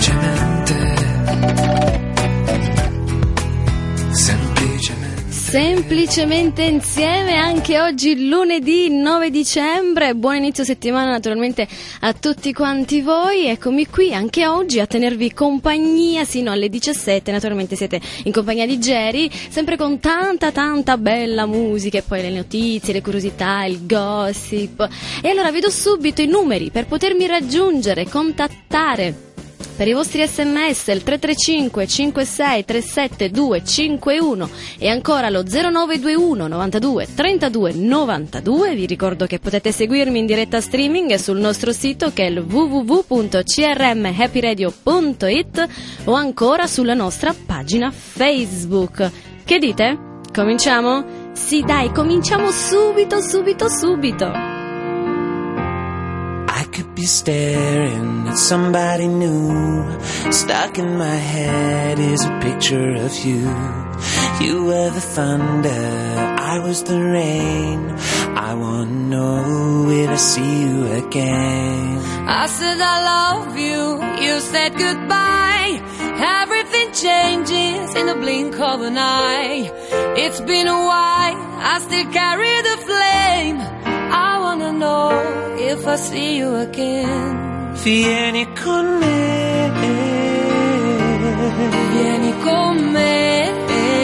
Semplicemente insieme anche oggi lunedì 9 dicembre. Buon inizio settimana naturalmente a tutti quanti voi. Eccomi qui anche oggi a tenervi compagnia sino alle 17. Naturalmente siete in compagnia di Jerry, sempre con tanta bella musica e poi le notizie, le curiosità, il gossip. E allora vi do subito i numeri per potermi raggiungere, contattare. Per i vostri sms il 335 56 37 251 e ancora lo 0921 92 32 92. Vi ricordo che potete seguirmi in diretta streaming sul nostro sito che è il www.crmhappyradio.it o ancora sulla nostra pagina Facebook. Che dite? Cominciamo? Sì dai, cominciamo subito. I could be staring at somebody new. Stuck in my head is a picture of you. You were the thunder, I was the rain. I wanna know, will I see you again? I said I love you, you said goodbye. Everything changes in the blink of an eye. It's been a while, I still carry the flame. I wanna know if I see you again. Vieni con me, vieni con me.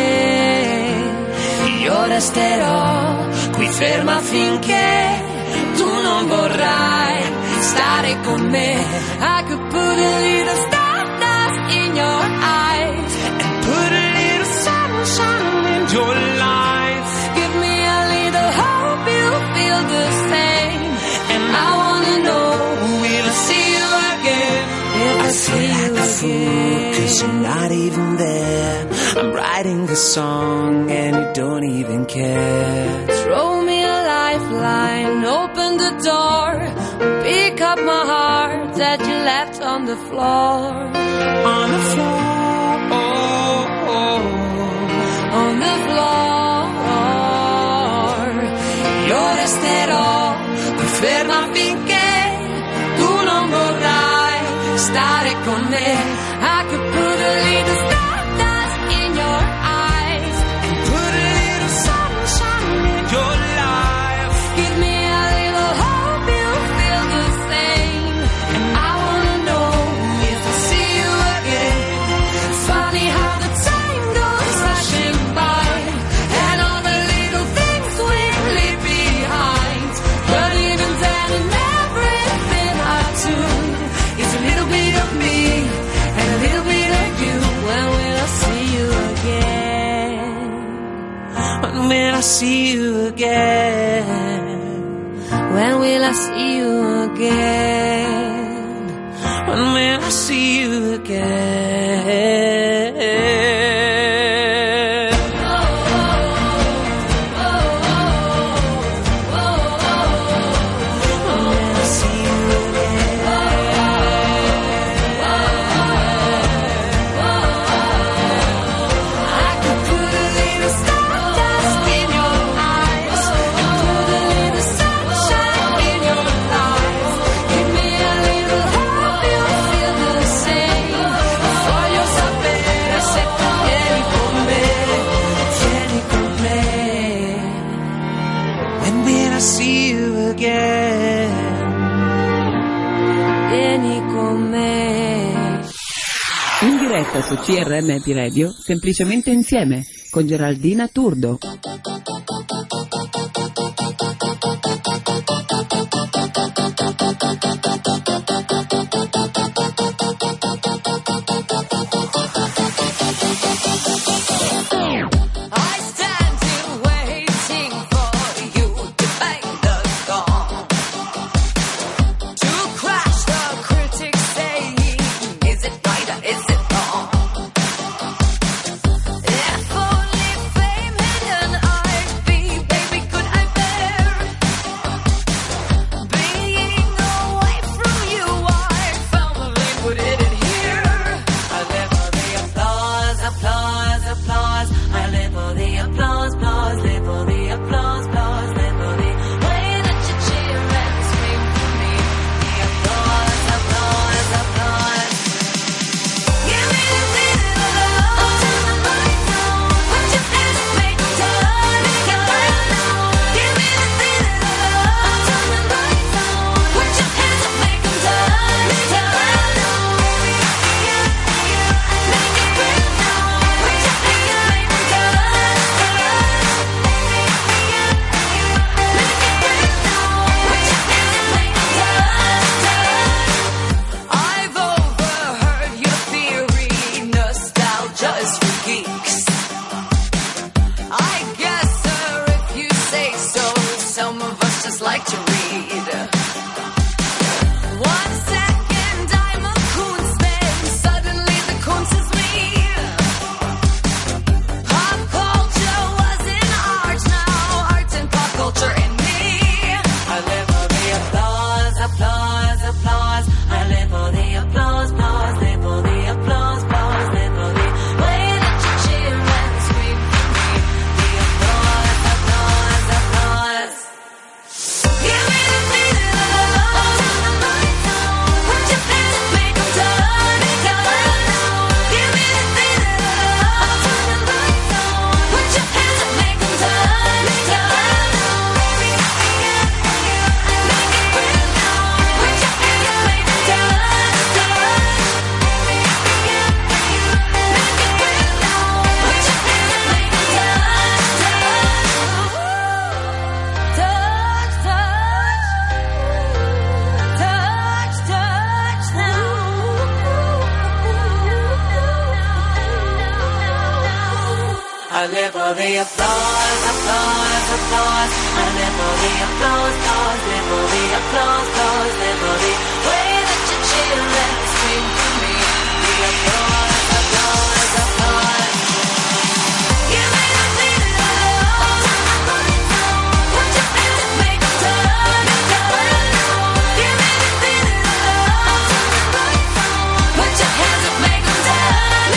Io resterò qui ferma finché tu non vorrai stare con me. I could put a little stardust in your eyes and put a little sunshine in your life. Give me a little hope you feel the same. And I wanna know, will I see you again? If I see you again. 'Cause you're not even there. I'm writing the song and you don't even care. Throw me a lifeline, open the door, pick up my heart that you left on the floor. On the floor, on the floor. Io resterò qui ferma finché tu non vorrai stare con me. I could put a little stardust in your eyes and put a little sunshine in your life. Give me a little hope you feel the same. And I wanna know if I see you again. Funny how the time goes rushing by, and all the little things we leave behind. But even then and everything I do is a little bit of me and a little bit of you. When will I see you again? When will I see you again? When will I see you again? When will I see you again? In diretta su CRM Happy Radio, semplicemente insieme, con Geraldina Turdo. If only fame hidden I live for the applause, applause, applause. I live for the applause, applause, live for the applause, applause, live for the way that you chill and scream for me. The applause, applause, applause. Give me the feeling of love. Put your hands up, make them turn, turn. Give me the feeling of love. Put your hands up, make them turn,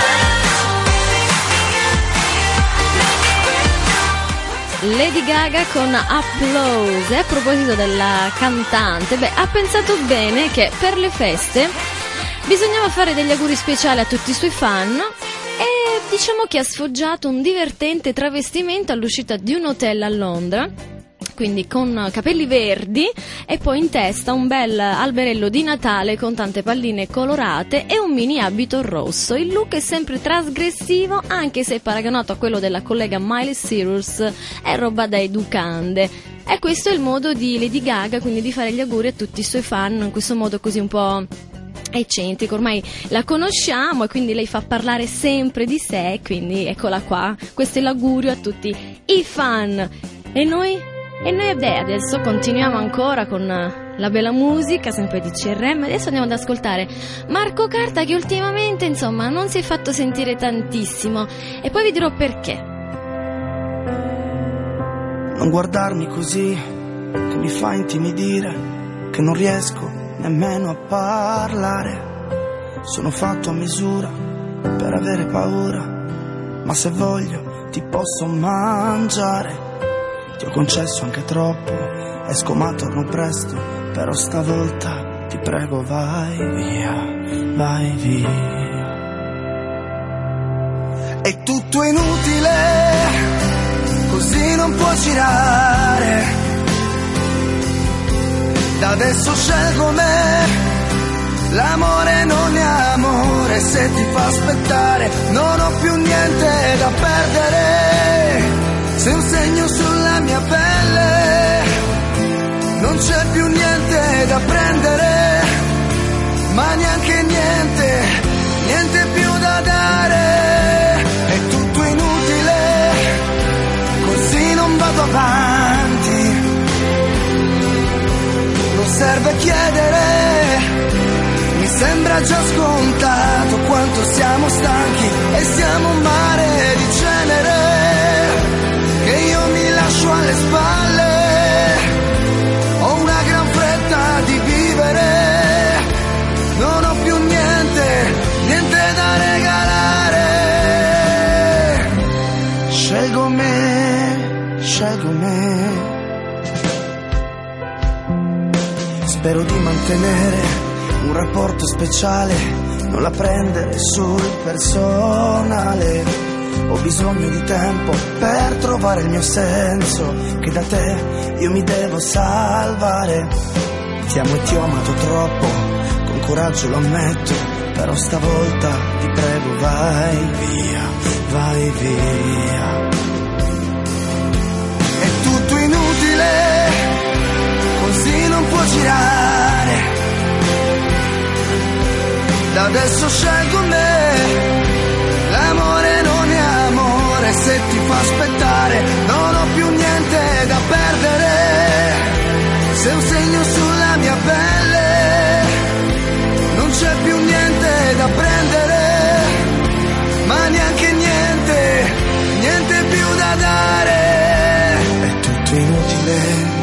turn. Lady Gaga con Applause. E a proposito della cantante, ha pensato bene che per le feste bisognava fare degli auguri speciali a tutti i suoi fan e diciamo che ha sfoggiato un divertente travestimento all'uscita di un hotel a Londra, quindi con capelli verdi e poi in testa un bel alberello di Natale con tante palline colorate e un mini abito rosso. Il look è sempre trasgressivo, anche se paragonato a quello della collega Miley Cyrus è roba da educande. E questo è il modo di Lady Gaga, quindi di fare gli auguri a tutti i suoi fan in questo modo così un po' eccentrico. Ormai la conosciamo e quindi lei fa parlare sempre di sé, quindi eccola qua, questo è l'augurio a tutti i fan. E noi adesso continuiamo ancora con la bella musica, sempre di CRM. Adesso andiamo ad ascoltare Marco Carta, che ultimamente insomma non si è fatto sentire tantissimo, e poi vi dirò perché. Non guardarmi così, che mi fa intimidire, che non riesco nemmeno a parlare. Sono fatto a misura per avere paura, ma se voglio ti posso mangiare. Ti ho concesso anche troppo, esco ma torno presto, però stavolta ti prego vai via, vai via. È tutto inutile, così non può girare. Da adesso scelgo me, l'amore non è amore se ti fa aspettare. Non ho più niente da perdere, sei un segno sulla mia pelle. Non c'è più niente da prendere, ma neanche niente, niente più da dare. È tutto inutile, così non vado avanti. Non serve chiedere, mi sembra già scontato quanto siamo stanchi e siamo un mare di cenere che io mi lascio alle spalle. Ho una gran fretta di vivere, non ho più niente, niente da regalare. Scelgo me, scelgo me. Spero di mantenere un rapporto speciale, non la prendere sul personale. Ho bisogno di tempo per trovare il mio senso, che da te io mi devo salvare. Ti amo e ti ho amato troppo, con coraggio lo ammetto, però stavolta ti prego vai via, vai via. È tutto inutile, così non può girare. Da adesso scelgo me, l'amore non è amore se ti fa aspettare. Non ho più niente da perdere, sei un segno sulla mia pelle. Non c'è più niente da prendere, ma neanche niente, niente più da dare. È tutto inutile,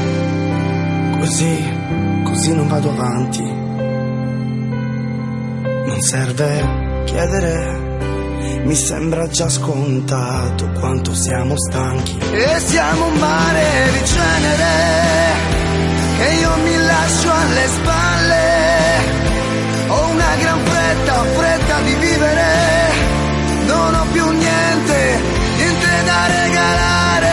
così non vado avanti. Non serve chiedere, mi sembra già scontato quanto siamo stanchi e siamo un mare di cenere che io mi lascio alle spalle. Ho una gran fretta di vivere, non ho più niente, niente da regalare.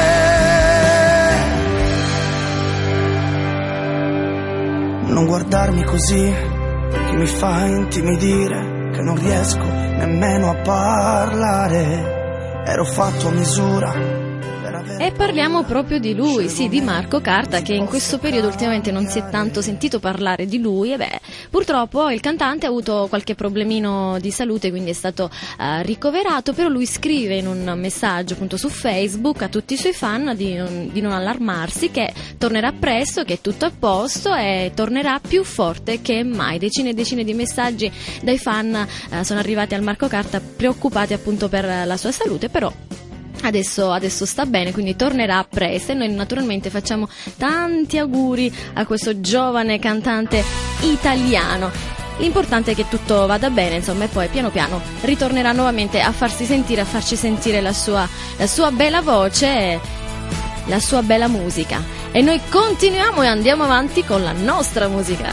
Non guardarmi così, che mi fa intimidire, che non riesco nemmeno a parlare. Ero fatto a misura per E parliamo proprio di lui, sì, di Marco Carta, che in questo periodo ultimamente non si è tanto sentito parlare di lui. E beh, purtroppo il cantante ha avuto qualche problemino di salute, quindi è stato ricoverato, però lui scrive in un messaggio appunto su Facebook a tutti i suoi fan di non allarmarsi, che tornerà presto, che è tutto a posto e tornerà più forte che mai. Decine e decine di messaggi dai fan sono arrivati al Marco Carta preoccupati appunto per la sua salute, però adesso sta bene, quindi tornerà presto, e noi naturalmente facciamo tanti auguri a questo giovane cantante italiano. L'importante è che tutto vada bene, insomma, e poi piano piano ritornerà nuovamente a farsi sentire, a farci sentire la sua bella voce e la sua bella musica. E noi continuiamo e andiamo avanti con la nostra musica.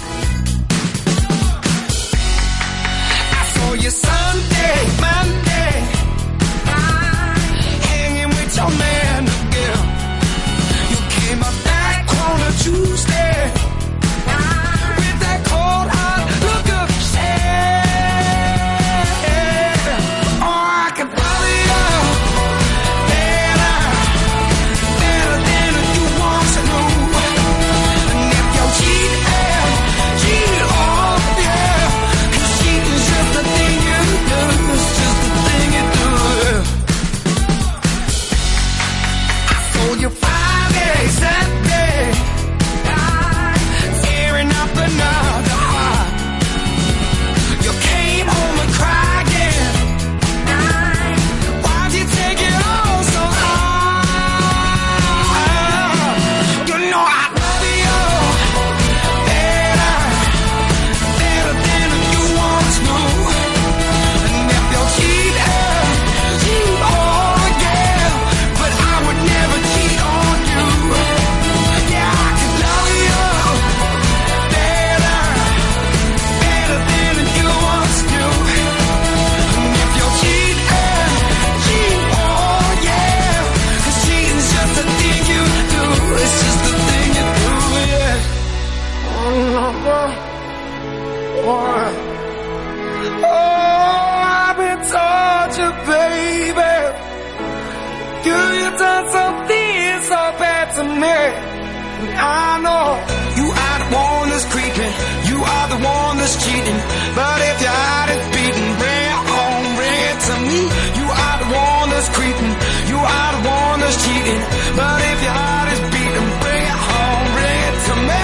I saw you Sunday, Monday, hanging with your man again. You came up back on a Tuesday with that cold hard look of shame. Oh, I can love you better than you once knew. And if you cheat, oh yeah, 'cause cheating's just the thing you do. It's just the thing you do. I saw you Friday, Saturday, tearing up another heart. You came home and cried again. Why'd you take it all so hard? You know I love you better than you once knew. And if you cheat, oh yeah, but I would never cheat on you. Yeah, I could love you better than you once knew. And if you cheat, oh yeah, 'cause cheating's just the thing you do. It's just the thing you do, yeah. Oh, I've been tortured, baby. You've done something so bad to me. And I know you are the one that's creeping, you are the one that's cheating. But if your heart is beating, bring it home, bring it to me. You are the one that's creeping, you are the one that's cheating. But if your heart is beating, bring it home, bring it to me.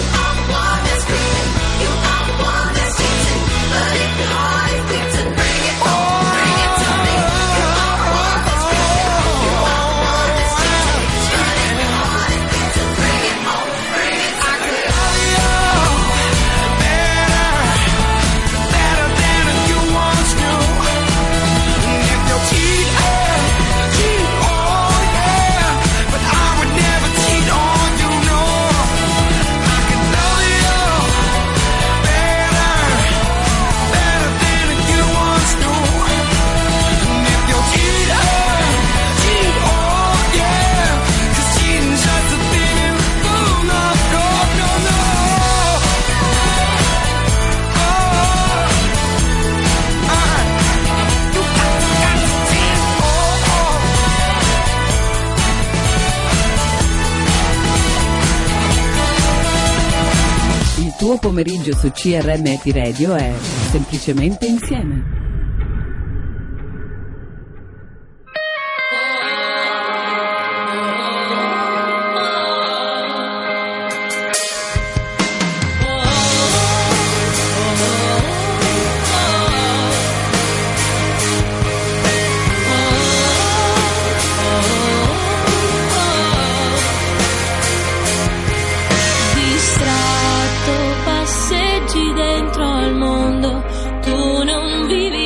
Il tuo pomeriggio su CRM Radio è semplicemente insieme. Distratto, passeggi dentro al mondo, tu non vivi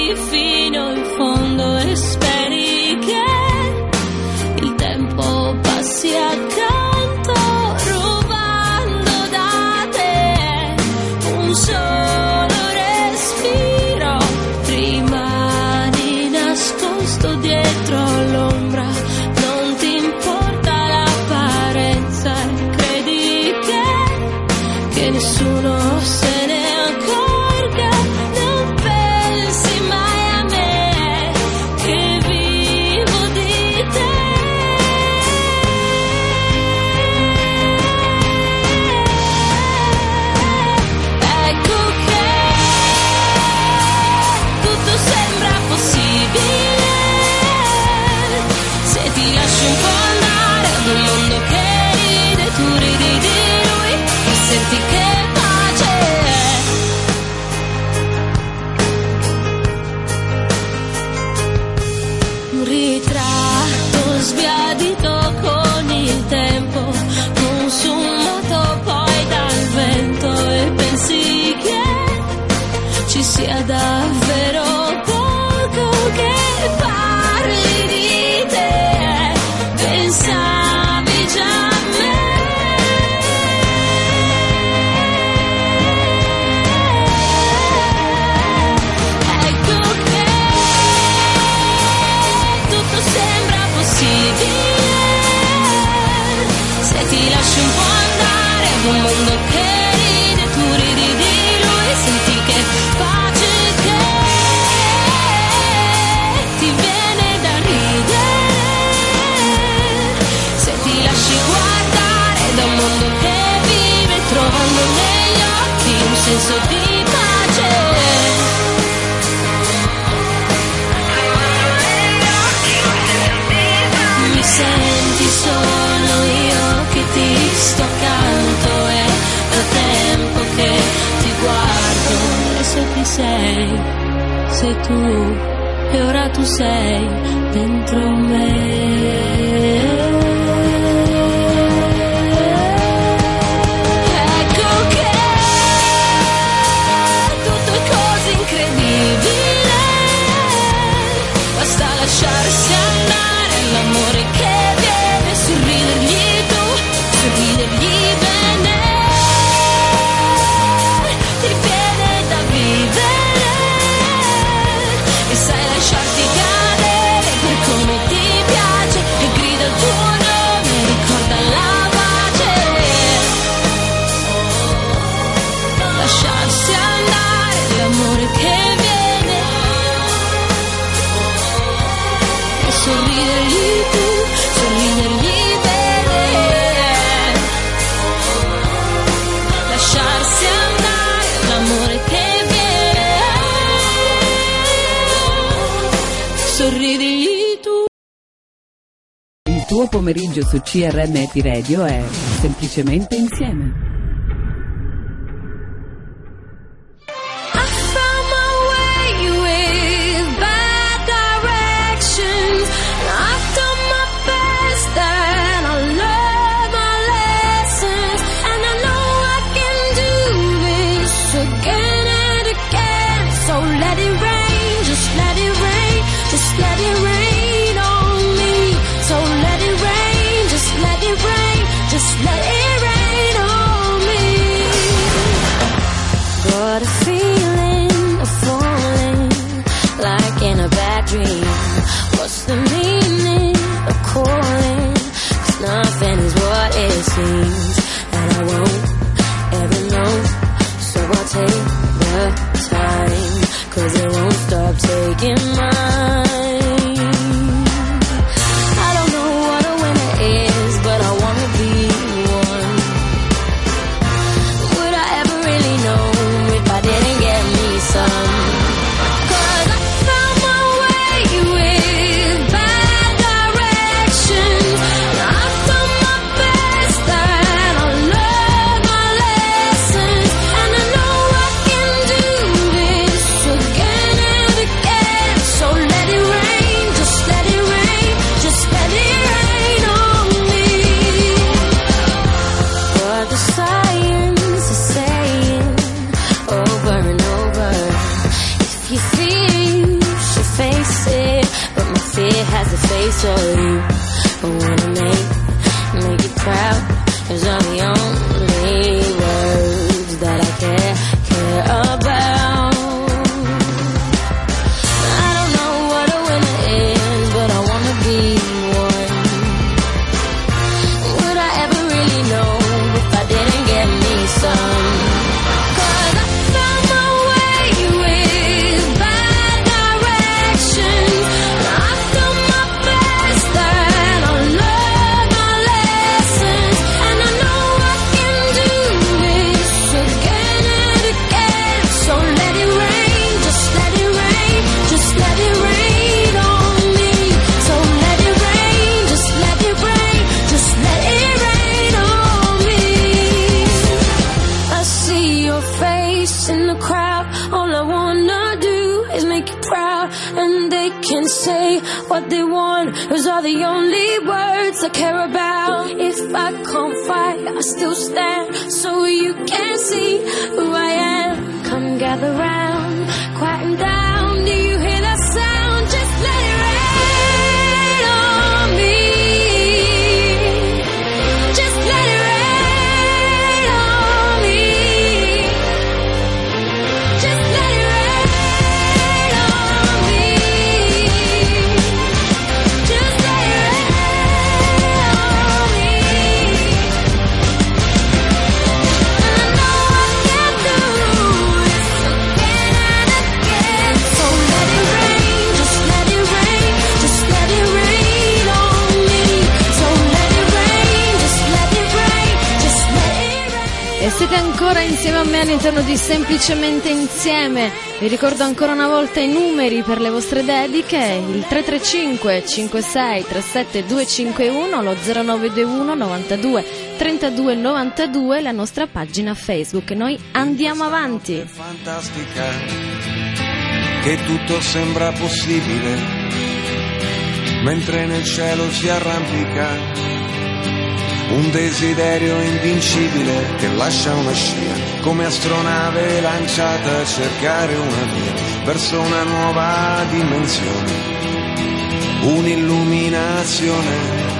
sia davvero poco che parli di te, pensavi già a me. Ecco che tutto sembra possibile se ti lasci un po' andare ad un mondo che ride, tu ridi di lui, senti che pace che ti viene da ridere, se ti lasci guardare da un mondo che vive trovando negli occhi un senso di pace. Mi senti, sono io che ti sto accanto, è da tempo che ti guardo, e se ti sei tu, e ora tu sei dentro me. Ecco che tutto è così incredibile, basta lasciarsi andare all'amore che viene, sorridergli tu, sorridergli bene, ti viene da vivere e sai lasciarti cadere per come ti piace e grida il tuo nome, ricorda la pace, lasciarsi andare l'amore che viene e sorridergli tu, sorridergli bene, lasciarsi andare l'amore che viene, sorridergli tu. Il tuo pomeriggio su CRM Happy Radio è semplicemente insieme. I found my way with bad directions, and I've done my best and I learned my lessons, and I know I can do this again and again. So let it rain, just let it rain, just let it rain on me. So let it rain, just let it rain, just let it rain on me. What a feeling of falling like in a bad dream. What's the meaning of calling? 'Cause nothing is what it seems, and I won't ever know. So I'll take the time, 'cause it won't stop taking mine. I don't know what a winner is, but I wanna be one. Would I ever really know if I didn't get me some? 'Cause I found my way with bad directions, and I've done my best and I learned my lessons, and I know I can do this again and again. So let it rain, just let it rain, just let it rain on me. What the science is saying over and over, if you fear you should face it, but my fear has the face of you. I wanna make you proud, 'cause I'm the only words that I care about. I don't know what a winner is, but I wanna be one. Would I ever really know if I didn't get me some? 'Cause I found my way with bad directions, and I've done my best and I learned my lessons, and I know I can do this again and again. So let it rain, just let it rain, just let it rain on me. So let it rain, just let it rain, just let it rain on me. I see your face in the crowd, all I wanna do is make you proud, and they can say what they want, 'cause are the only words I care about. If I can't fight, I still stand, so you can see who I am. Come gather round, ancora insieme a me all'interno di Semplicemente Insieme. Vi ricordo ancora una volta i numeri per le vostre dediche: il 335 56 37 251, lo 0921 92 32 92, la nostra pagina Facebook. Noi andiamo avanti. Fantastica, che tutto sembra possibile, mentre nel cielo si arrampica un desiderio invincibile che lascia una scia, come astronave lanciata a cercare una via verso una nuova dimensione, un'illuminazione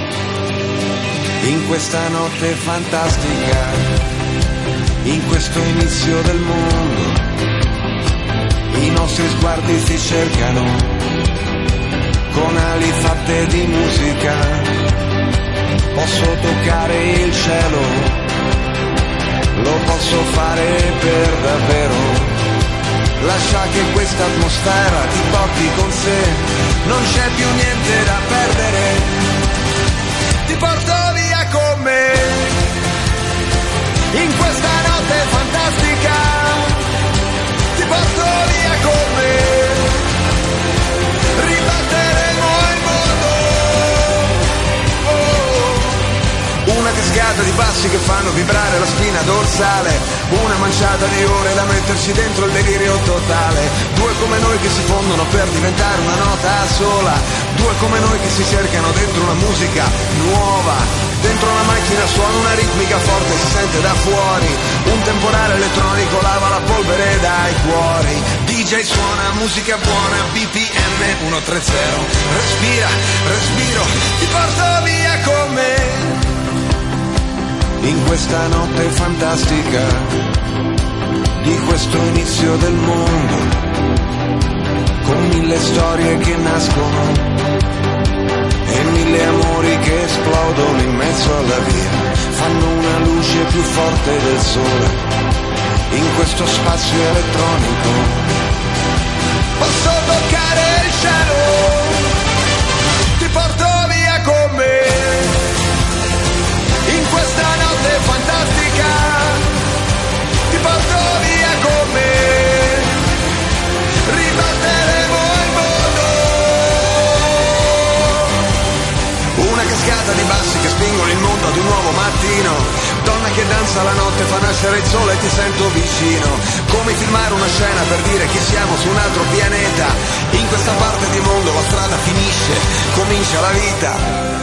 in questa notte fantastica, in questo inizio del mondo. I nostri sguardi si cercano con ali fatte di musica. Posso toccare il cielo, lo posso fare per davvero. Lascia che questa atmosfera ti porti con sé, non c'è più niente da perdere. Ti porto via con me, in questa notte fantastica. Ti porto via con me, ribatteremo il mondo. Una cascata di passi che fanno vibrare la spina dorsale, una manciata di ore da metterci dentro il delirio totale. Due come noi che si fondono per diventare una nota sola, due come noi che si cercano dentro una musica nuova. Dentro una macchina suona una ritmica forte, si sente da fuori, un temporale elettronico lava la polvere dai cuori. DJ suona musica buona, BPM 130. Respira, respiro, ti porto via con me, in questa notte fantastica, di questo inizio del mondo, con mille storie che nascono e mille amori che esplodono in mezzo alla via, fanno una luce più forte del sole, in questo spazio elettronico. Posso toccare il cielo, ti porto via con me, in questa notte fantastica, ti porto via con me, ribatteremo il mondo. Una cascata di bassi che spingono il mondo ad un nuovo mattino, donna che danza la notte, fa nascere il sole e ti sento vicino, come filmare una scena per dire che siamo su un altro pianeta. In questa parte di mondo la strada finisce, comincia la vita.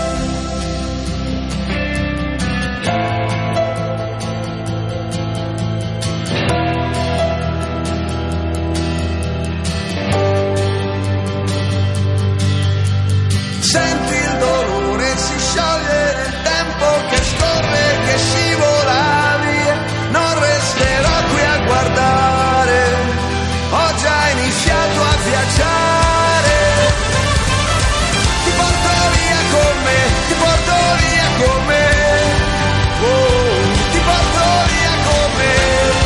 Senti il dolore, si scioglie nel tempo che scorre, che scivola via. Non resterò qui a guardare, ho già iniziato a viaggiare. Ti porto via con me, ti porto via con me, oh, ti porto via con me,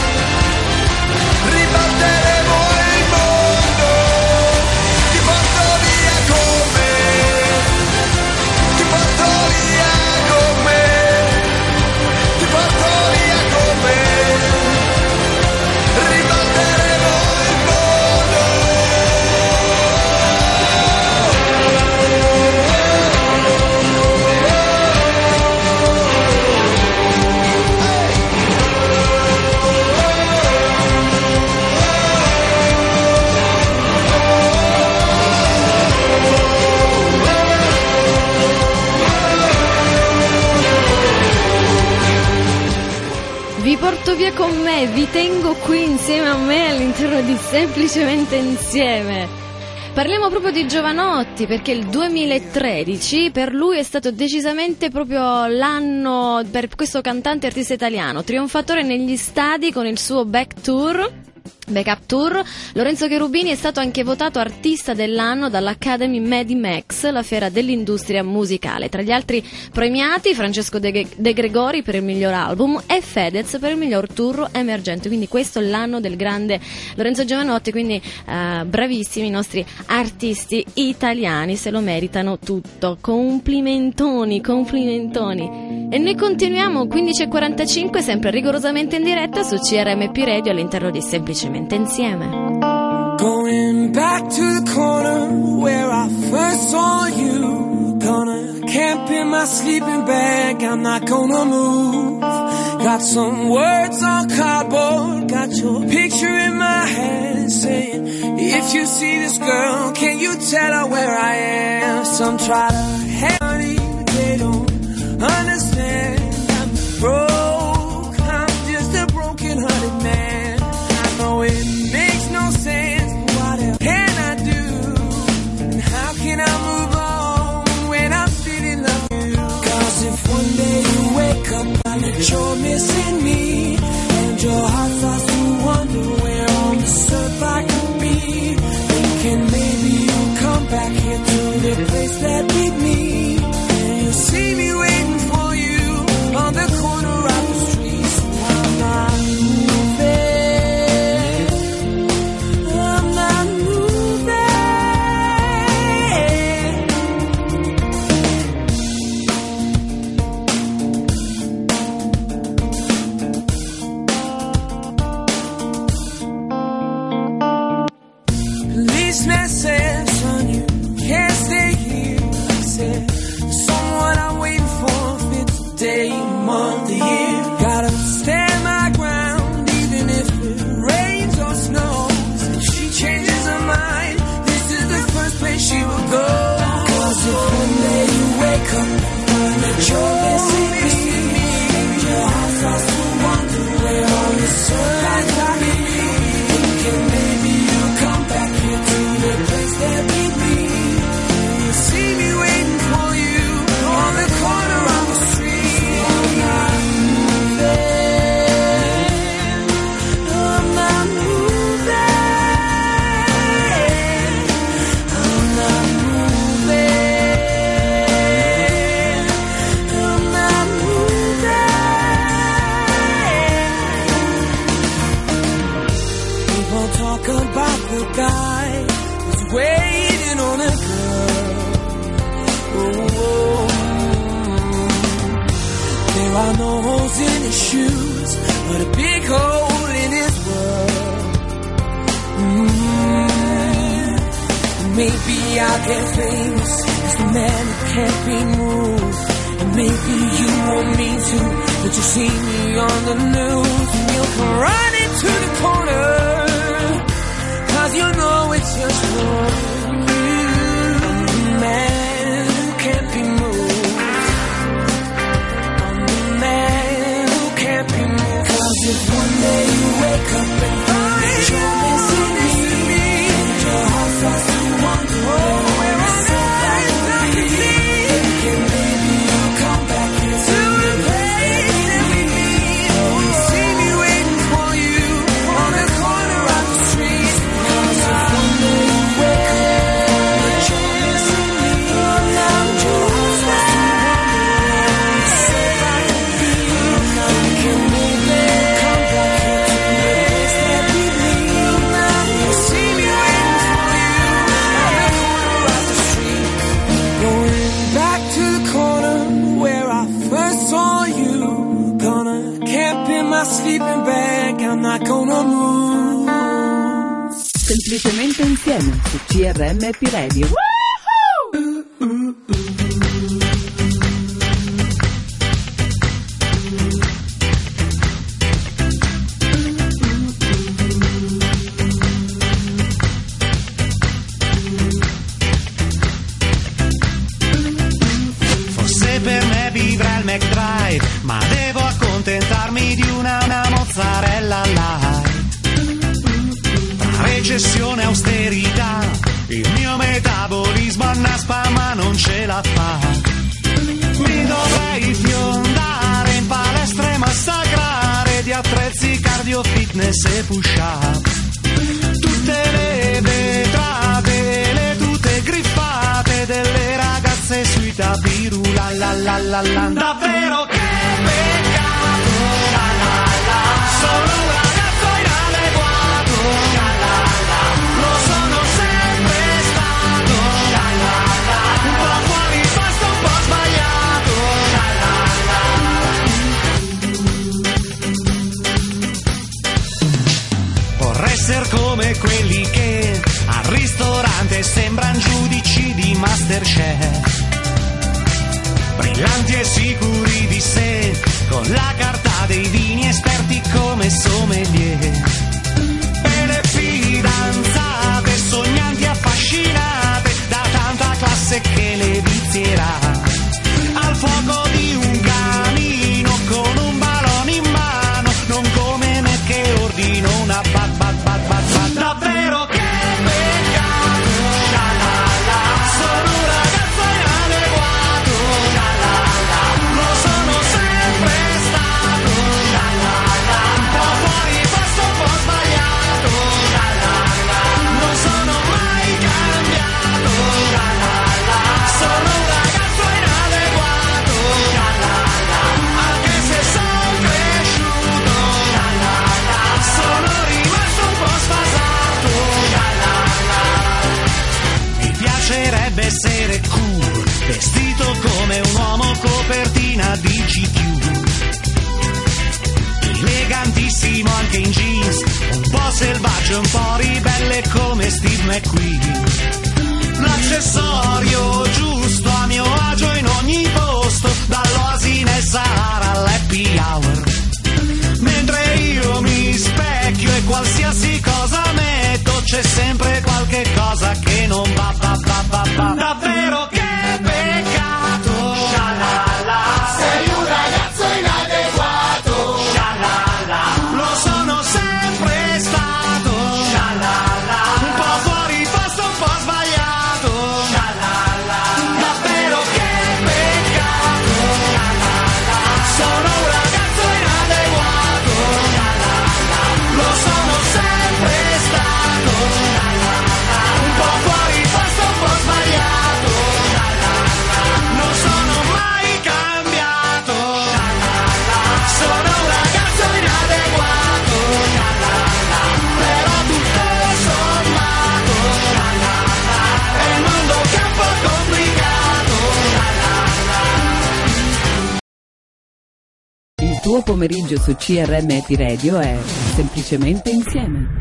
ribatteremo il mondo. Ti porto via con me, ti porto via con me, ti porto via con me, ribatteremo il mondo. Vi porto via con me, vi tengo qui insieme a me all'interno di Semplicemente Insieme. Parliamo proprio di Jovanotti, perché il 2013 per lui è stato decisamente proprio l'anno per questo cantante artista italiano, trionfatore negli stadi con il suo Back Tour. Backup Tour. Lorenzo Cherubini è stato anche votato artista dell'anno dall'Academy Medimax, la fiera dell'industria musicale. Tra gli altri premiati Francesco De Gregori per il miglior album e Fedez per il miglior tour emergente. Quindi questo è l'anno del grande Lorenzo Giovanotti, quindi bravissimi i nostri artisti italiani, se lo meritano tutto. Complimentoni. E noi continuiamo 15:45, sempre rigorosamente in diretta su CRMP Radio all'interno di Semplicemente Insieme. Going back to the corner where I first saw you. Gonna camp in my sleeping bag, I'm not gonna move. Got some words on cardboard, got your picture in my hand, saying, if you see this girl, can you tell her where I am? Some try to help me, they don't understand. I'm broke, I'm just a broken-hearted man. I know it makes no sense, but what else can I do? And how can I move on when I'm still in love with you? 'Cause if one day you wake up and that you're missing me, and your heart starts to wonder where on this earth I could be, thinking maybe you'll come back here to the place that we meet, and you'll see me waiting for you on the corner of the street. So I'm not moving. Policeman said, son, you can't stay here. I said, someone I'm waiting for fits day, month, a year. Gotta stand my ground, even if it rains or snows. If she changes her mind, this is the first place she will go. 'Cause if one day you wake up and find that you're missing me, and your heart starts to wonder where all this earth I got me, thinking maybe you'll come back here to the place that we meet. You see me waiting for you on the corner of the street. I'm not moving. I'm not moving. I'm not moving. I'm not moving. People talk about the guy who's waiting on a girl. Oh, there are no holes in his shoes, but a big hole in his world. Maybe I'll get famous as the man who can't be moved. And maybe you want me to, but you see me on the news, and you'll come running to the corner, 'cause you know it's just for you. I'm the man who can't be moved. I'm the man who can't be moved. 'Cause if one day you wake up and find that you're missing me, and your heart starts to wonder where on earth I could be, thinking maybe you'll come back here to the place that we meet. You see me waiting for you on the corner of the street. 'Cause if one day you wake up and you're missing me, and your heart starts to wonder where on earth I could be, thinking maybe you'll come back here to the place that we meet. You see me waiting for you on the corner of the street. Going back to the corner where I first saw you. Gonna camp in my sleeping bag, I'm not gonna move. Semplicemente insieme su CRMP Radio. Forse per me vivrà il McDrive, ma devo accontentarmi di una mozzarella light. Tra recessione e austerità, il mio metabolismo annaspa ma non ce la fa. Mi dovrei fiondare in palestra e massacrare di attrezzi cardio, fitness e push-up. le vetrate, le tute griffate delle ragazze sui tapiru, la la la la la. Davvero che peccato, la la la. Sono un ragazzo inadeguato, la la la. Lo sono sempre stato, la la la. Un po' fuori posto, un po' sbagliato, la la la. Vorrei essere come quelli che al ristorante sembran giudici di Masterchef, brillanti e sicuri di sé, con la carta dei vini, esperti come sommelier. E le fidanzate sognanti, affascinate da tanta classe che le vizierà, al fuoco di un camino con un balone in mano, non come me che ordino una bat bat bat bat bat. Davvero che peccato, la la la. Sono un ragazzo inadeguato, la la la. Lo sono sempre stato, la la la. Un po' fuori posto, un po' sbagliato, la la la. Non sono mai cambiato, la la la. Sono un ragazzo inadeguato, la la la. Anche se sono cresciuto, la la la. Sono rimasto un po' sfasato, la la la. Mi piacerebbe essere cool, vestito come un uomo, copertina di GQ, elegantissimo anche in jeans, un po' selvaggio, un po' ribelle come Steve McQueen. L'accessorio giusto a mio agio in ogni posto, dall'oasi nel Sahara all'happy hour. Mentre io mi specchio e qualsiasi cosa metto, c'è sempre qualche cosa che non va, va, va, va, va. Davvero che peccato, la la la. Sei un ragazzo inadeguato, la la la. Lo sono sempre stato, la la la. Un po' fuori posto, un po' sbagliato, la la la. Davvero che peccato, la la la. Sono un ragazzo inadeguato, la la la. Lo sono sempre stato, la la la. Un po' fuori posto, un po' sbagliato, la la la. Non sono mai cambiato, la la la. Sono un ragazzo inadeguato, la la la. Però tutto sommato, la la la. È il mondo che è un po' complicato, la la la. Il tuo pomeriggio su CRM Happy Radio è semplicemente insieme.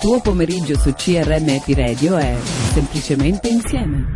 tuo pomeriggio su CRM Happy Radio è semplicemente insieme.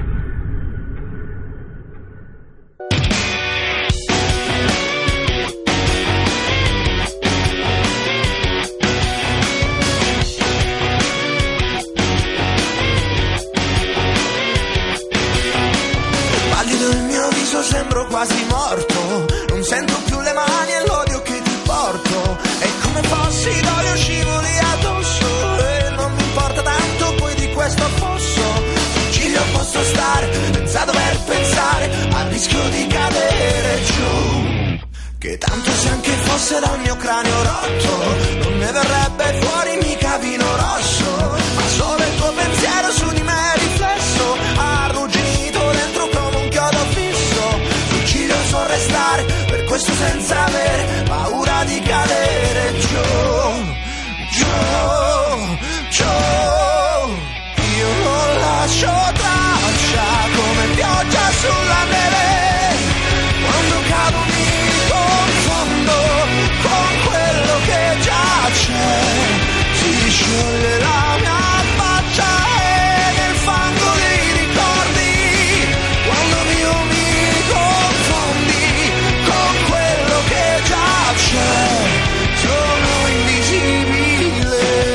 Pallido il mio viso, sembro quasi morto, non sento più le mani e l'odio che ti porto, è come fossi d'olio scivoli addosso, e non mi importa tanto poi di questo affosso, Giglio posso stare, senza dover pensare al rischio di cadere giù, che tanto se anche fosse dal mio cranio rotto, non ne verrebbe fuori mica vino rosso, ma solo il tuo pensiero su di me riflesso, arrugginito dentro come un chiodo fisso, Giglio so restare, per questo senza avere paura di cadere giù, giù, giù, io non lascio traccia come pioggia sulla neve, quando cado mi confondo con quello che già c'è, si scioglie la mia faccia e nel fango dei ricordi, quando vivo mi confondi con quello che già c'è, sono invisibile.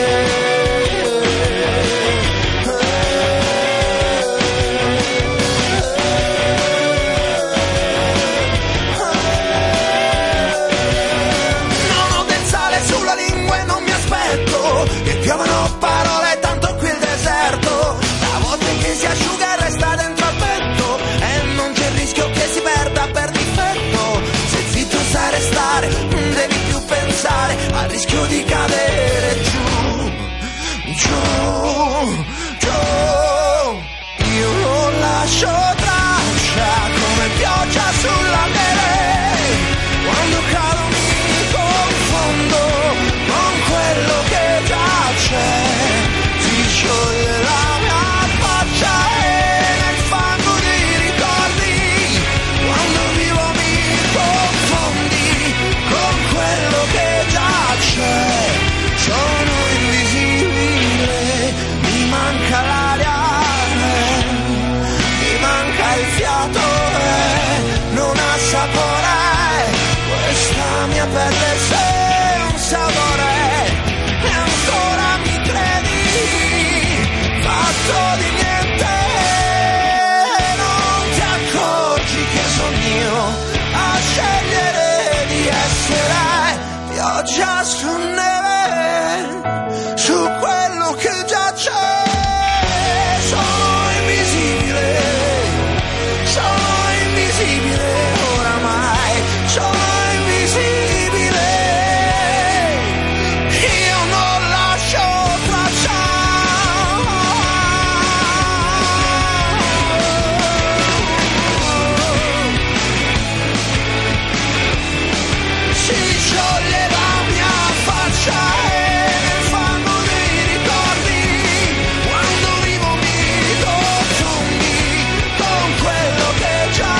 Non ho del sale sulla lingua e non mi aspetto che piovano parole, tanto qui il deserto, la voce che si asciuga e resta dentro al petto, e non c'è il rischio che si perda per difetto, se zitto sai restare, non devi più pensare al rischio di cadere giù, giù, giù, io non lascio traccia come pioggia sulla neve, quando cado mi confondo con quello che già c'è, si scioglie la mia faccia e nel fango dei ricordi, quando vivo mi confondi con quello che già c'è, sono invisibile, mi manca l'aria, mi manca il fiato, non ha sapore, questa mia pelle se un sapore, e ancora mi credi, fatto di niente, non ti accorgi che sono io a scegliere di essere pioggia su neve, su quello che già c'è, sono invisibile, oramai, sono invisibile, io non lascio traccia, si scioglie la mia faccia e nel fango dei ricordi, quando vivo mi confondi con quello che già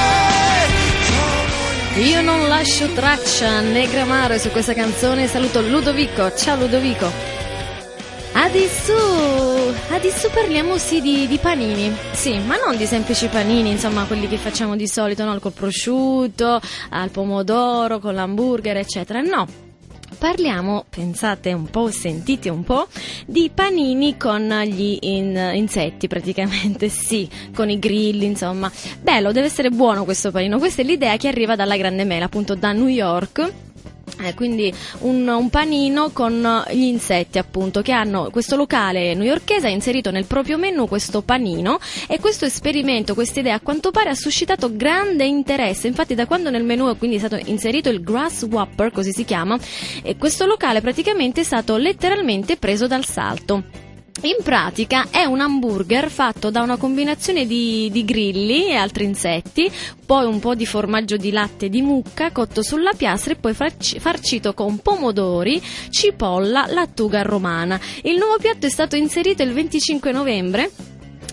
c'è. Io non lascio traccia, Negramaro su questa canzone. Saluto Ludovico, ciao Ludovico. Adesso parliamo sì di panini, sì, ma non di semplici panini, insomma quelli che facciamo di solito, no? Col prosciutto, al pomodoro, con l'hamburger, eccetera, no. Parliamo, pensate un po', sentite un po', di panini con gli insetti praticamente, sì, con i grilli, insomma. Bello, deve essere buono questo panino. Questa è l'idea che arriva dalla Grande Mela, appunto da New York. Quindi un panino con gli insetti, appunto, che hanno questo locale newyorkese ha inserito nel proprio menù questo panino, e questo esperimento, questa idea a quanto pare ha suscitato grande interesse. Infatti da quando nel menù è quindi stato inserito il Grasshopper, così si chiama, e questo locale praticamente è stato letteralmente preso dal salto. In pratica è un hamburger fatto da una combinazione di grilli e altri insetti, poi un po' di formaggio di latte di mucca cotto sulla piastra e poi farcito con pomodori, cipolla, lattuga romana. Il nuovo piatto è stato inserito il 25 novembre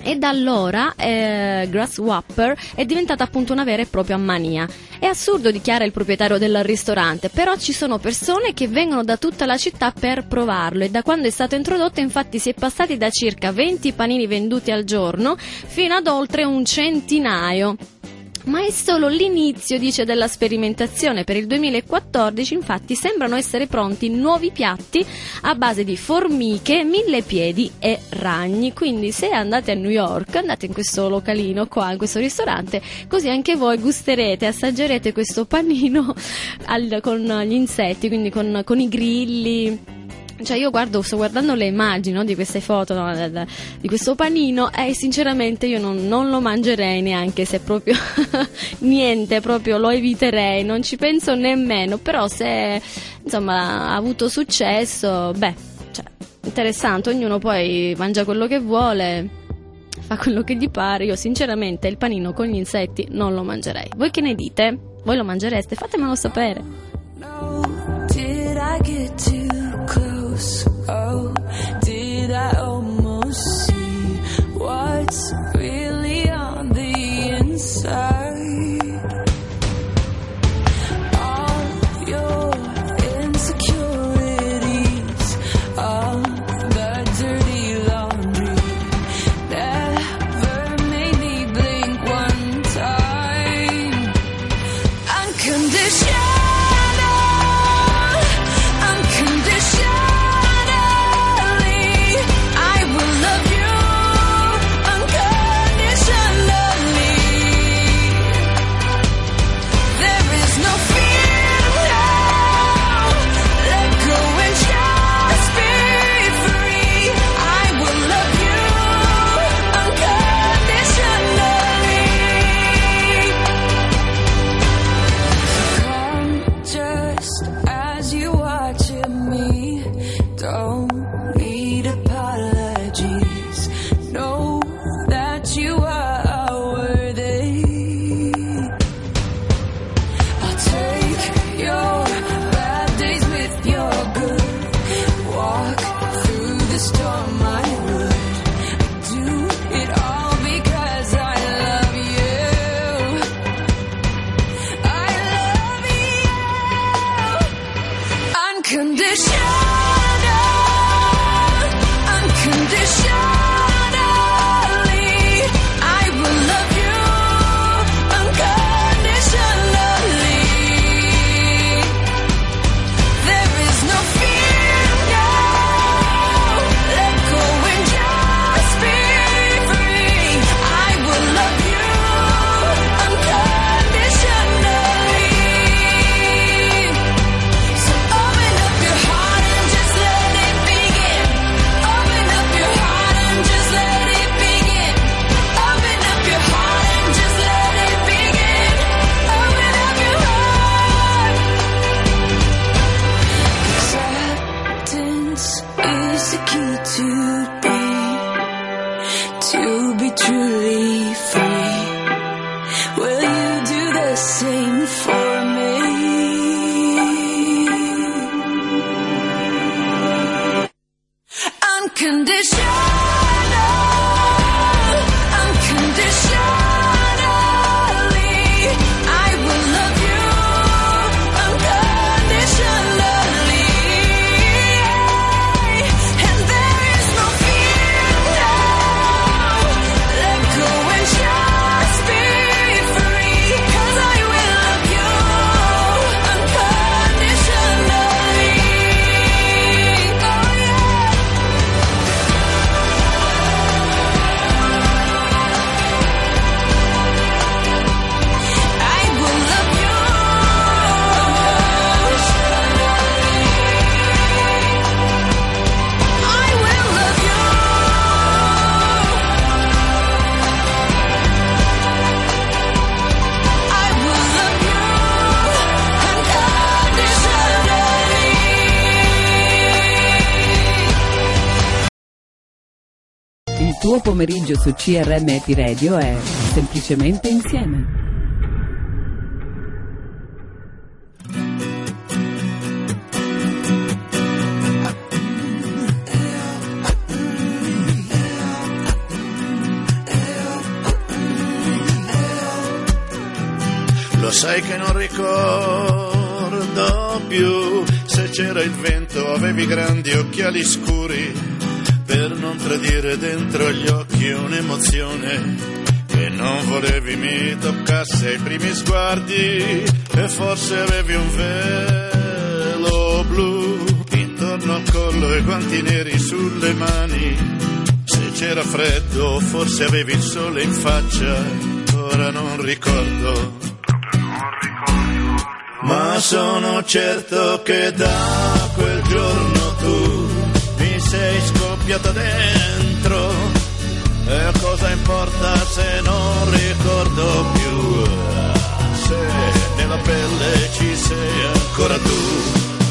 E da allora Grasshopper è diventata appunto una vera e propria mania. È assurdo, dichiara il proprietario del ristorante, però ci sono persone che vengono da tutta la città per provarlo, e da quando è stato introdotto infatti si è passati da circa 20 panini venduti al giorno fino ad oltre un centinaio. Ma è solo l'inizio, dice, della sperimentazione. Per il 2014 infatti sembrano essere pronti nuovi piatti a base di formiche, millepiedi e ragni. Quindi se andate a New York, andate in questo localino qua, in questo ristorante, così anche voi gusterete, assaggerete questo panino con gli insetti, quindi con i grilli. Cioè io sto guardando le immagini, no, di queste foto, no, di questo panino, e sinceramente io non lo mangerei neanche se proprio niente, proprio lo eviterei, non ci penso nemmeno. Però se insomma ha avuto successo, cioè, interessante, ognuno poi mangia quello che vuole, fa quello che gli pare. Io sinceramente il panino con gli insetti non lo mangerei. Voi che ne dite? Voi lo mangereste? Fatemelo sapere. Did I get too close? Oh, did I almost see what's really on the inside? All your insecurities, all the dirty laundry, never made me blink one time. Unconditional. Il tuo pomeriggio su CRM Happy Radio è semplicemente insieme. sai che non ricordo più se c'era il vento, avevi grandi occhiali scuri per non tradire dentro gli occhi un'emozione che non volevi mi toccasse ai primi sguardi, e forse avevi un velo blu intorno al collo e guanti neri sulle mani. Se c'era freddo forse avevi il sole in faccia, ora non ricordo. Ma sono certo che da quel giorno tu mi sei scoppiata dentro, e cosa importa se non ricordo più, se nella pelle ci sei ancora tu.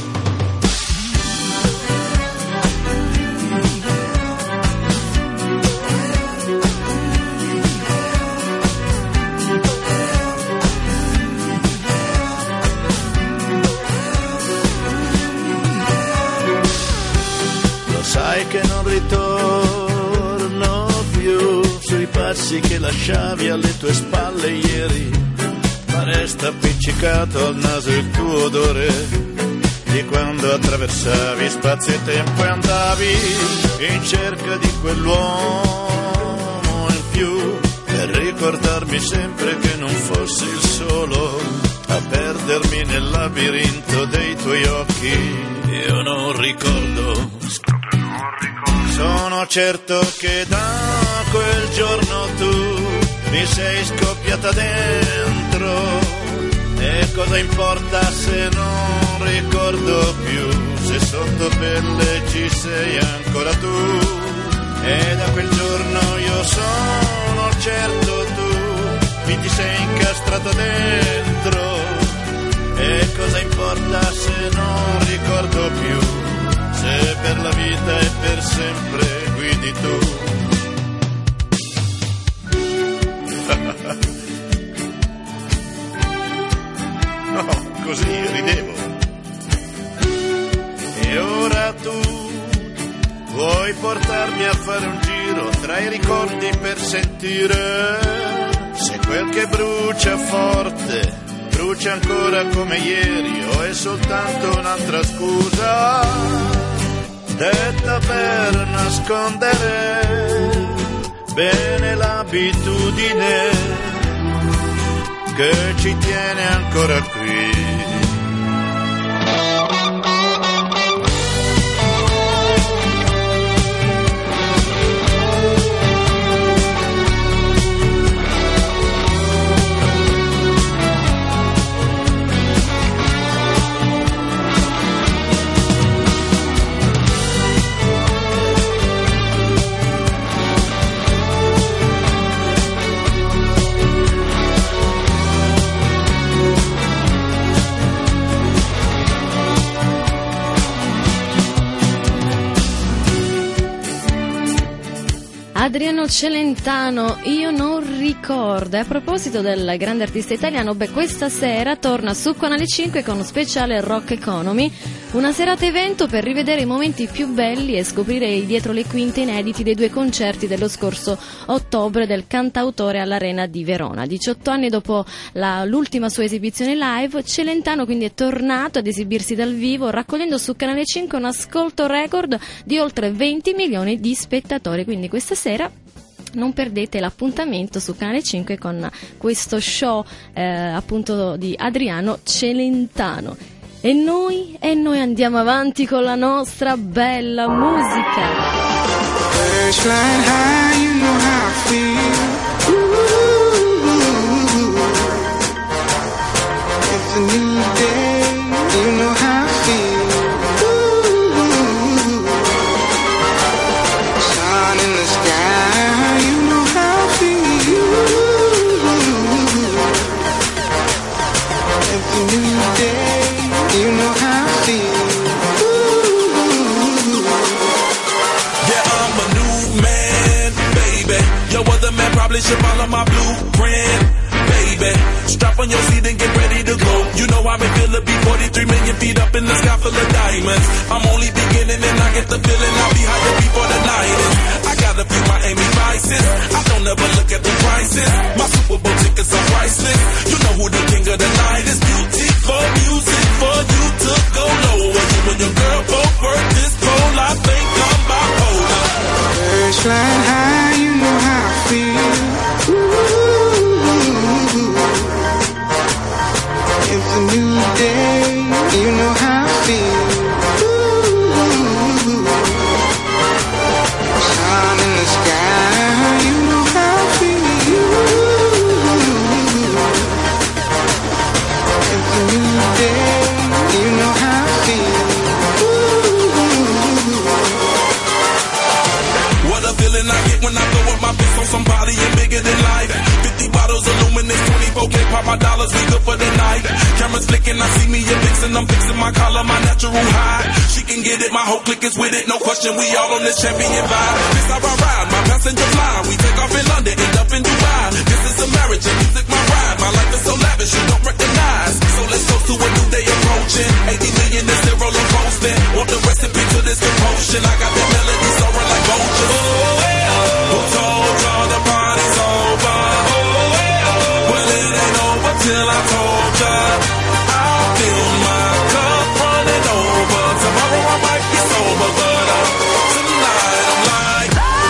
Sai che non ritorno più sui passi che lasciavi alle tue spalle ieri, ma resta appiccicato al naso il tuo odore di quando attraversavi spazio e tempo e andavi in cerca di quell'uomo in più, per ricordarmi sempre che non fossi il solo a perdermi nel labirinto dei tuoi occhi. Io non ricordo. Sono certo che da quel giorno tu mi sei scoppiata dentro, e cosa importa se non ricordo più, se sotto pelle ci sei ancora tu, e da quel giorno io sono certo tu mi ti sei incastrata dentro, e cosa importa se non ricordo più, se per la vita e per sempre guidi tu. No, così ridevo. E ora tu vuoi portarmi a fare un giro tra i ricordi per sentire se quel che brucia forte brucia ancora come ieri, o è soltanto un'altra scusa detta per nascondere bene l'abitudine che ci tiene ancora qui. Adriano Celentano, io non ricordo. E a proposito del grande artista italiano, questa sera torna su Canale 5 con uno speciale Rock Economy, una serata evento per rivedere i momenti più belli e scoprire i dietro le quinte inediti dei 2 concerti dello scorso ottobre del cantautore all'Arena di Verona. 18 anni dopo l'ultima sua esibizione live, Celentano quindi è tornato ad esibirsi dal vivo, raccogliendo su Canale 5 un ascolto record di oltre 20 milioni di spettatori. Quindi questa sera non perdete l'appuntamento su Canale 5 con questo show appunto di Adriano Celentano. E noi andiamo avanti con la nostra bella musica. Probably should follow my blueprint, baby. Strap on your seat and get ready to go. You know how it feel to be 43 million feet up in the sky full of diamonds. I'm only beginning and I get the feeling I'll be higher before the night is. I got a few Miami vices. I don't ever look at the prices. My Super Bowl tickets are priceless. You know who the king of the night million bigger than life. 50 bottles of luminous, 24K, pop my dollars, we good for the night. Cameras flicking, I see me a vixen, I'm fixing my collar, my natural high. She can get it, my whole clique is with it, no question, we all on this champion vibe. This how I ride, my passenger fly. We take off in London, end up in Dubai. This is a marriage, and music my ride. My life is so lavish, you don't recognize. So let's go to a new day approaching. 80 million is zero and posting. Want the recipe to this commotion? I got that melody soaring like vultures. Who told y'all the party's over? Well, it ain't over till I told ya. I'll fill my cup running over. Tomorrow I might be sober, but tonight I'm like.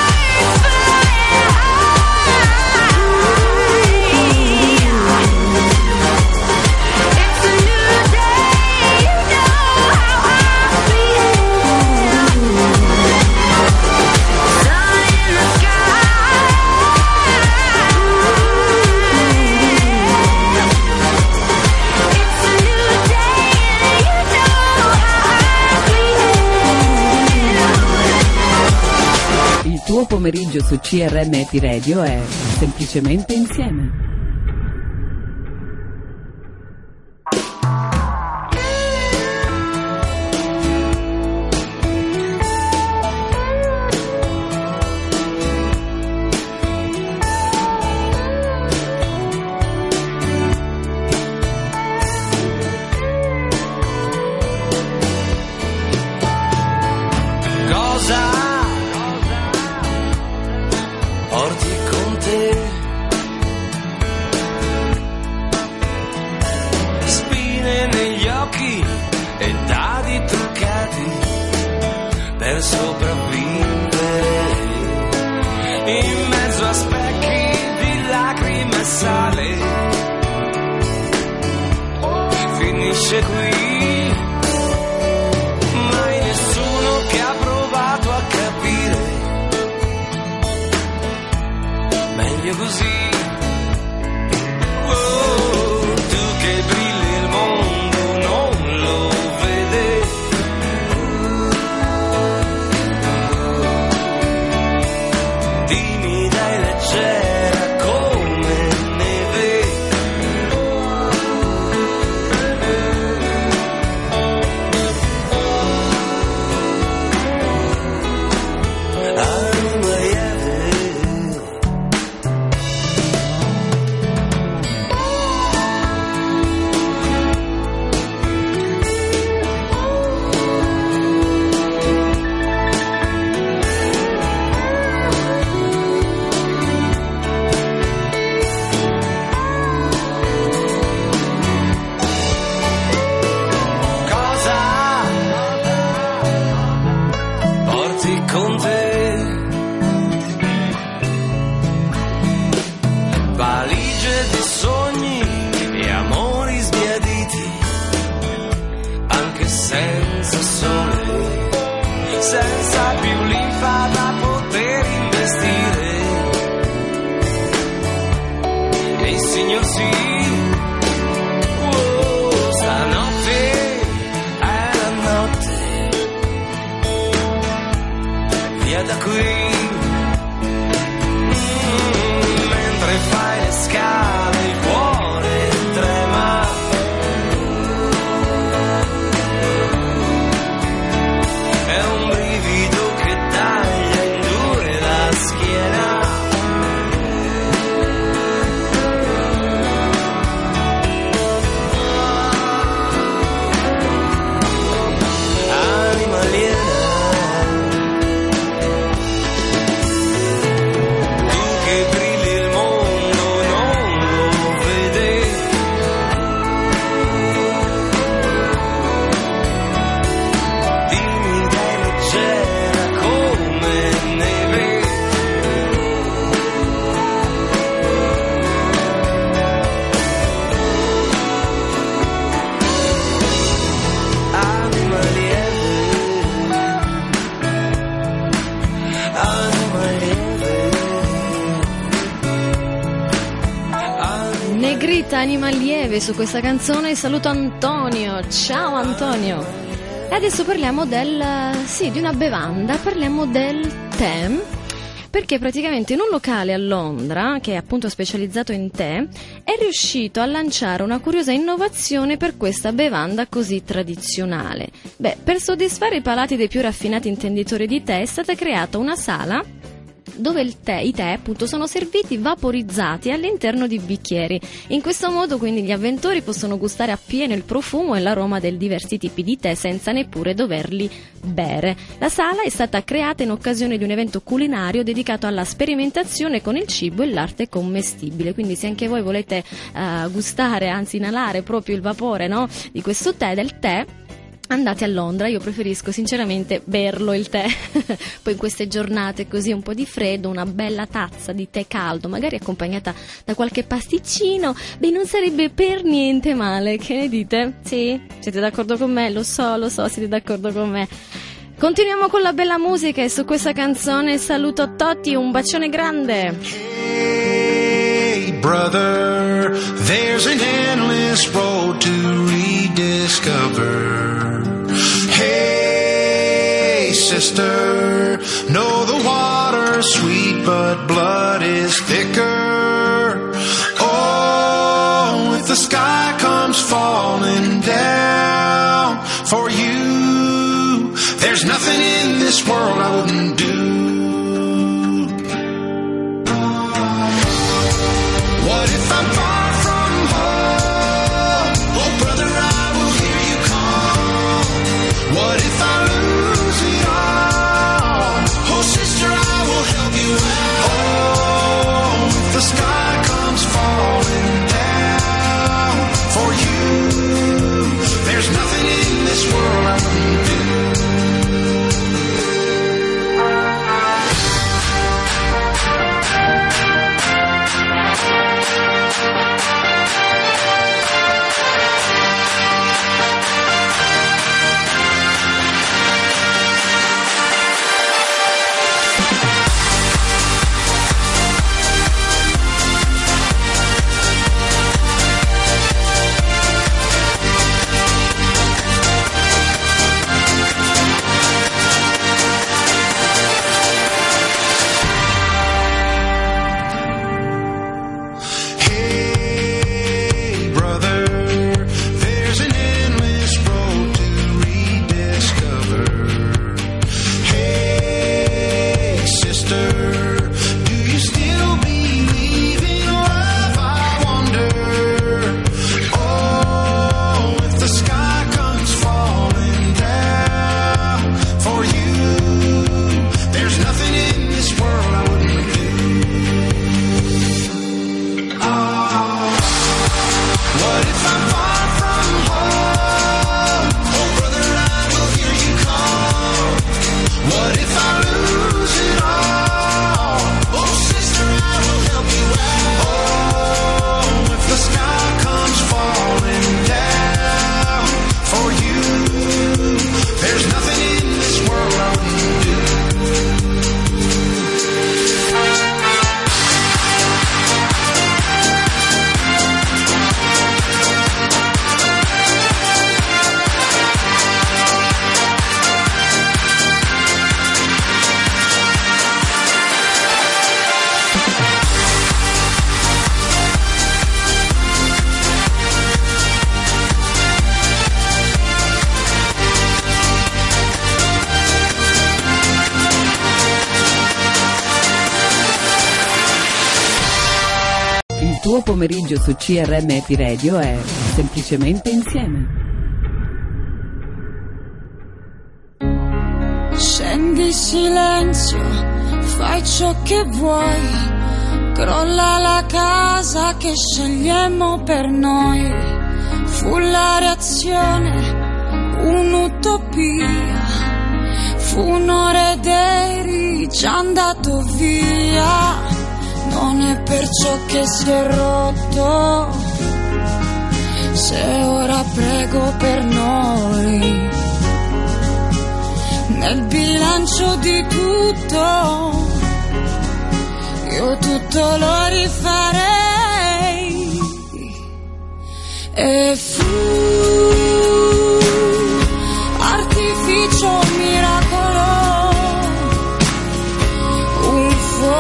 Il tuo pomeriggio su CRM Radio è semplicemente insieme. Porti con te spine negli occhi e dadi truccati per sopravvivere in mezzo a specchi di lacrime e sale. Finisce qui, mai nessuno che ha provato a capire. Meglio così. Oh, tu che brilli il mondo non lo vede. Timida e leggera come neve. Anima lieve. Porti con te valigie di sogni e amori sbiaditi, anche senza sole, senza più linfa da poter investire. E il signor sì, oh, stanotte è la notte. Via da qui, mentre fai le scale il cuore trema. È un brivido che taglia in due la schiena. Anima aliena. Negrita, anima lieve, su questa canzone saluto Antonio. Ciao Antonio. E adesso parliamo di una bevanda, parliamo del tè. perché praticamente in un locale a Londra, che è appunto specializzato in tè, è riuscito a lanciare una curiosa innovazione per questa bevanda così tradizionale. Per soddisfare i palati dei più raffinati intenditori di tè è stata creata una sala dove i tè appunto sono serviti vaporizzati all'interno di bicchieri. In questo modo quindi gli avventori possono gustare appieno il profumo e l'aroma dei diversi tipi di tè senza neppure doverli bere. La sala è stata creata in occasione di un evento culinario dedicato alla sperimentazione con il cibo e l'arte commestibile, quindi se anche voi volete gustare, anzi inalare proprio il vapore, no, di questo tè, del tè, andate a Londra. Io preferisco sinceramente berlo il tè. Poi in queste giornate così un po' di freddo, una bella tazza di tè caldo, magari accompagnata da qualche pasticcino, non sarebbe per niente male. Che ne dite? Sì? Siete d'accordo con me? Lo so, siete d'accordo con me. Continuiamo con la bella musica e su questa canzone saluto Totti, un bacione grande. Hey brother, there's an endless road to rediscover. Hey sister, know the water's sweet but blood is thicker. Oh, if the sky comes falling down for you, there's nothing in this world I wouldn't do. What if I'm far from home? Oh brother, I will hear you call. What if I lose it all? Oh sister, I will help you out. Oh, if the sky comes falling down for you, there's nothing in this world I wouldn't do. Il tuo pomeriggio su CRM Happy Radio è semplicemente insieme. Scendi silenzio, fai ciò che vuoi, crolla la casa che scegliemmo per noi. Fu la reazione, un'utopia, fu un'ora ed eri già andato via. Non è perciò che si è rotto, se ora prego per noi. Nel bilancio di tutto, io tutto lo rifarei. E fu artificio miracolo, un fuoco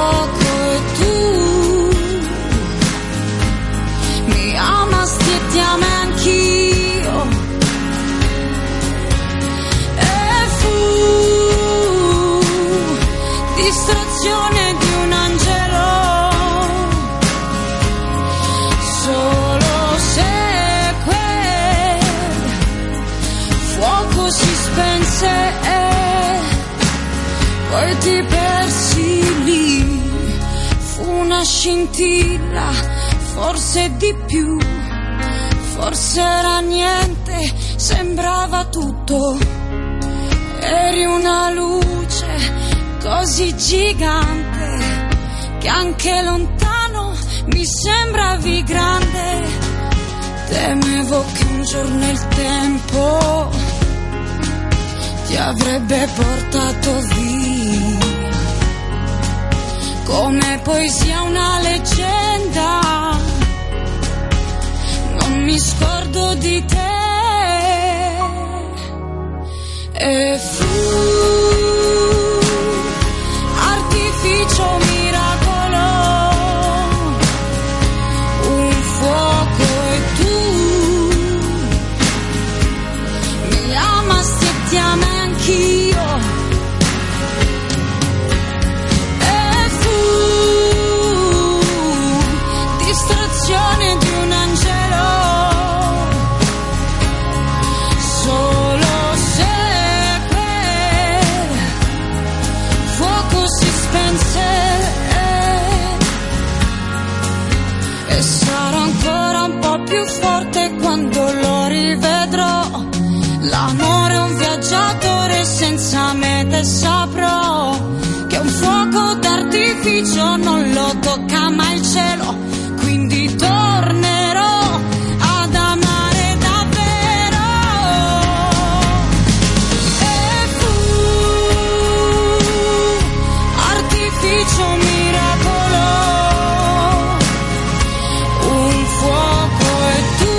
scintilla, forse di più, forse era niente, sembrava tutto. Eri una luce così gigante che anche lontano mi sembravi grande. Temevo che un giorno il tempo ti avrebbe portato via, come poesia una leggenda, non mi scordo di te. E fu artificio miracolo, un fuoco e tu mi amasti e ti ami anch'io. E fu distrazione di un angelo, solo se quel fuoco si spense. E sarò ancora un po' più forte quando lo rivedrò. L'amore è un viaggiatore senza mete, saprò che un fuoco d'artificio non lo tocca mai il cielo, quindi tornerò ad amare davvero. E fu artificio miracolo, un fuoco e tu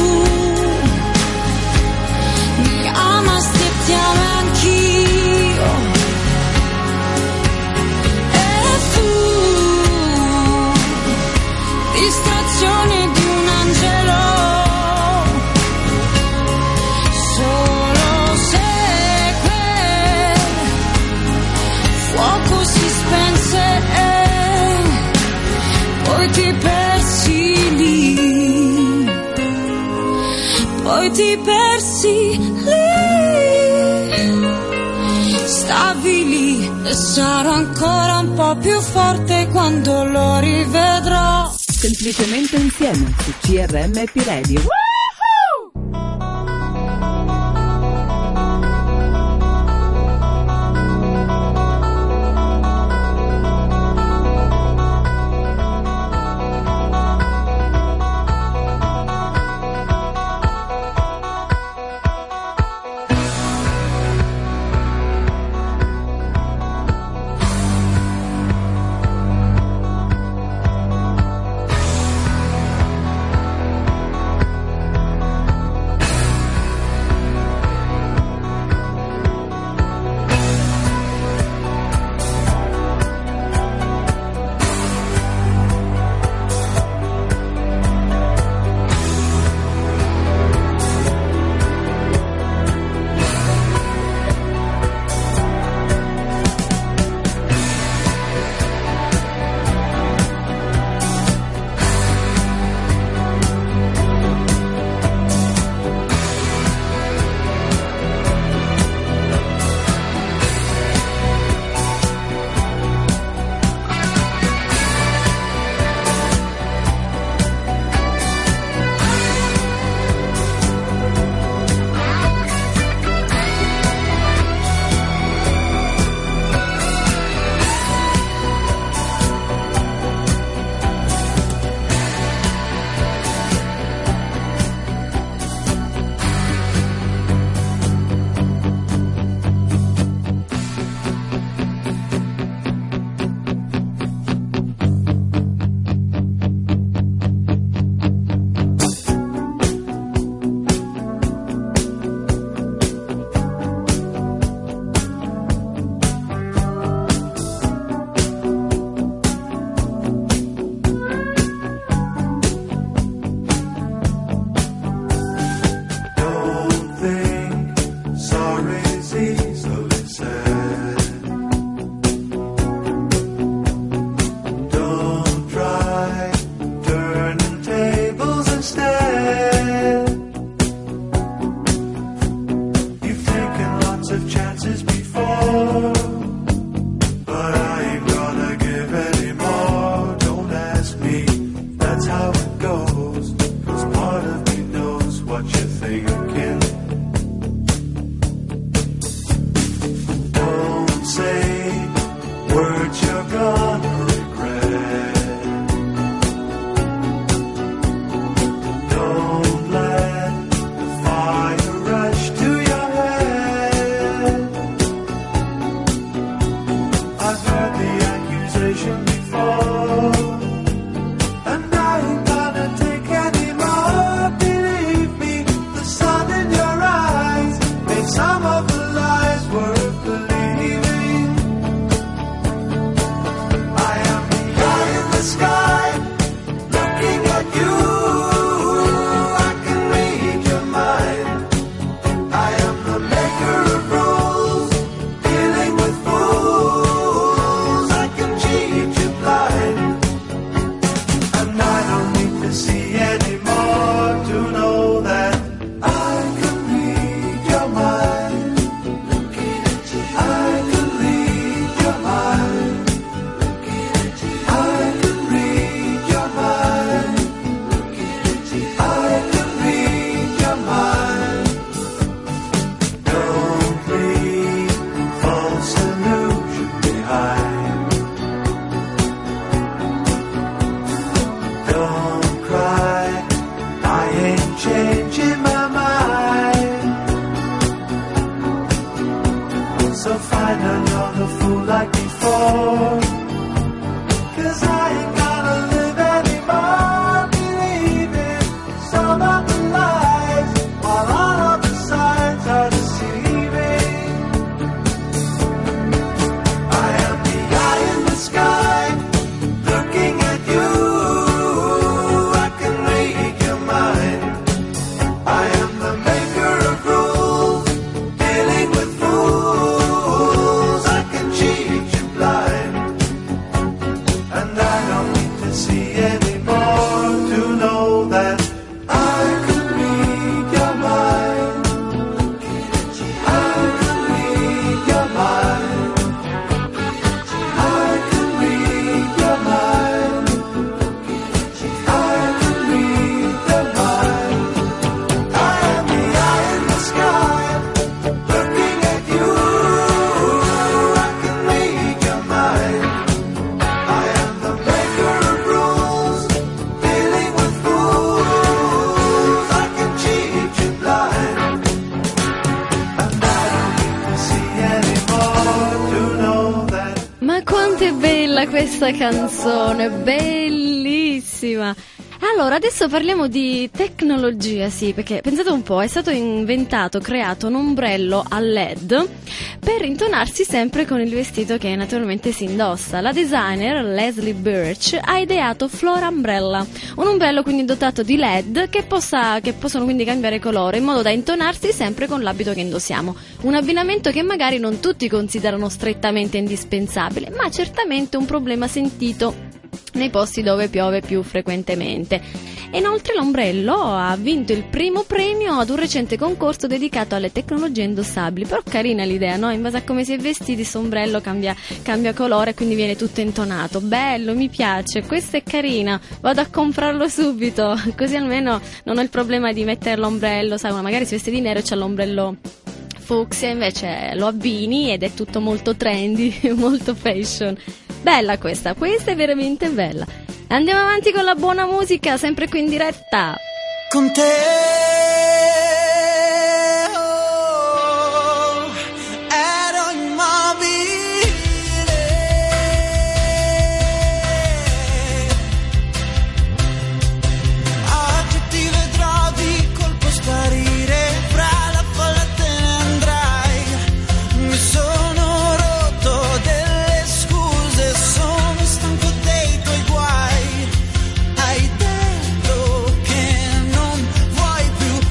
mi amasti e ti amo anch'io. E fu distrazione di un angelo, solo se quel fuoco si spense, poi ti persi lì, poi ti persi lì, stavi lì. E sarò ancora un po' più forte quando lo rivedrò. Semplicemente insieme su CRMP Radio. to see anymore to know that I can read your mind. I can read your mind. I can read your mind. I can read your mind. Don't leave false illusion behind. Don't cry, I ain't changing my mind. So fine, I know the fool like before. 'Cause I ain't gonna live anymore believing some of the lies, while all of the signs are deceiving. I am the eye in the sky, looking at you. I can read your mind. I am the maker of rules, dealing with fools. I can cheat you blind. And I don't need to see anymore to know that I can read your mind. I can read your mind. I can read your mind. I can read your mind. I am the eye in the sky, looking at you. I can read your mind. I am the maker of rules, dealing with fools. I can cheat you blind. And I don't need to see anymore to know that. Ma quanto è bella questa canzone, bellissima. Allora, adesso parliamo di tecnologia, sì, perché pensate un po', è stato creato un ombrello a LED per intonarsi sempre con il vestito che naturalmente si indossa. La designer Leslie Birch ha ideato Floor Umbrella, un ombrello quindi dotato di LED che possono quindi cambiare colore in modo da intonarsi sempre con l'abito che indossiamo. Un abbinamento che magari non tutti considerano strettamente indispensabile, ma certamente un problema sentito nei posti dove piove più frequentemente. E inoltre l'ombrello ha vinto il primo premio ad un recente concorso dedicato alle tecnologie indossabili. Però carina l'idea, no? In base a come si è vestiti, questo ombrello cambia colore, quindi viene tutto intonato. Bello, mi piace, questa è carina, vado a comprarlo subito, così almeno non ho il problema di mettere l'ombrello, sai, uno magari si veste di nero e c'ha l'ombrello fucsia, invece lo abbini ed è tutto molto trendy, molto fashion. Bella questa è veramente bella. Andiamo avanti con la buona musica, sempre qui in diretta. Con te ero immobile, oggi ti vedrò di colpo sparire, fra la folla te ne andrai. Mi sono rotto delle scuse, sono stanco dei tuoi guai. Hai detto che non vuoi più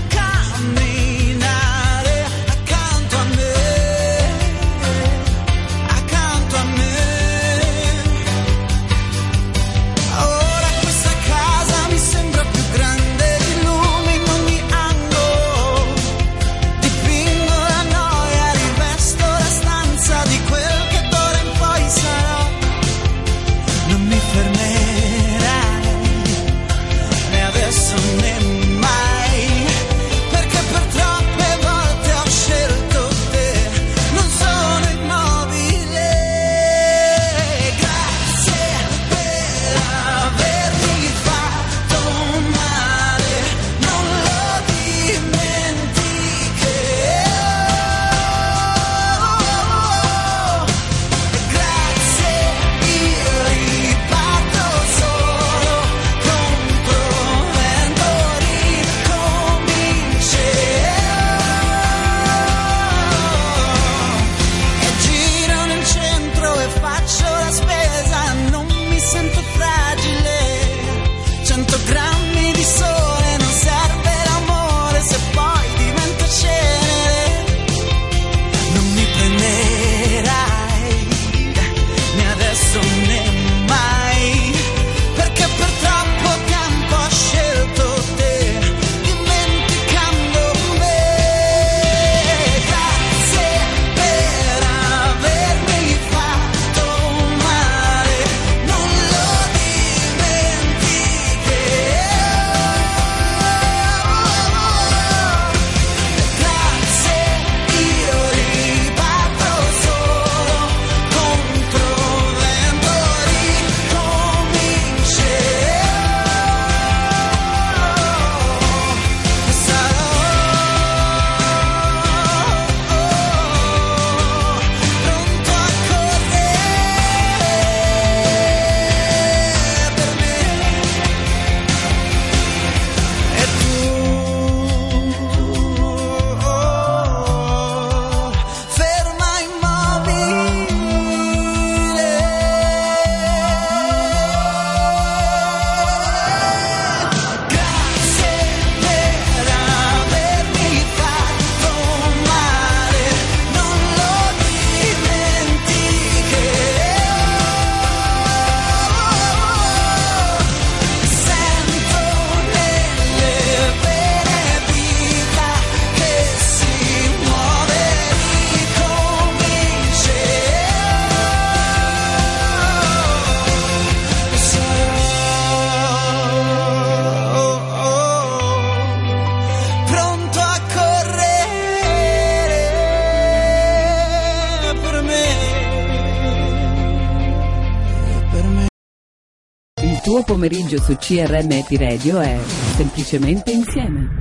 tuo pomeriggio su CRM Happy Radio è semplicemente insieme.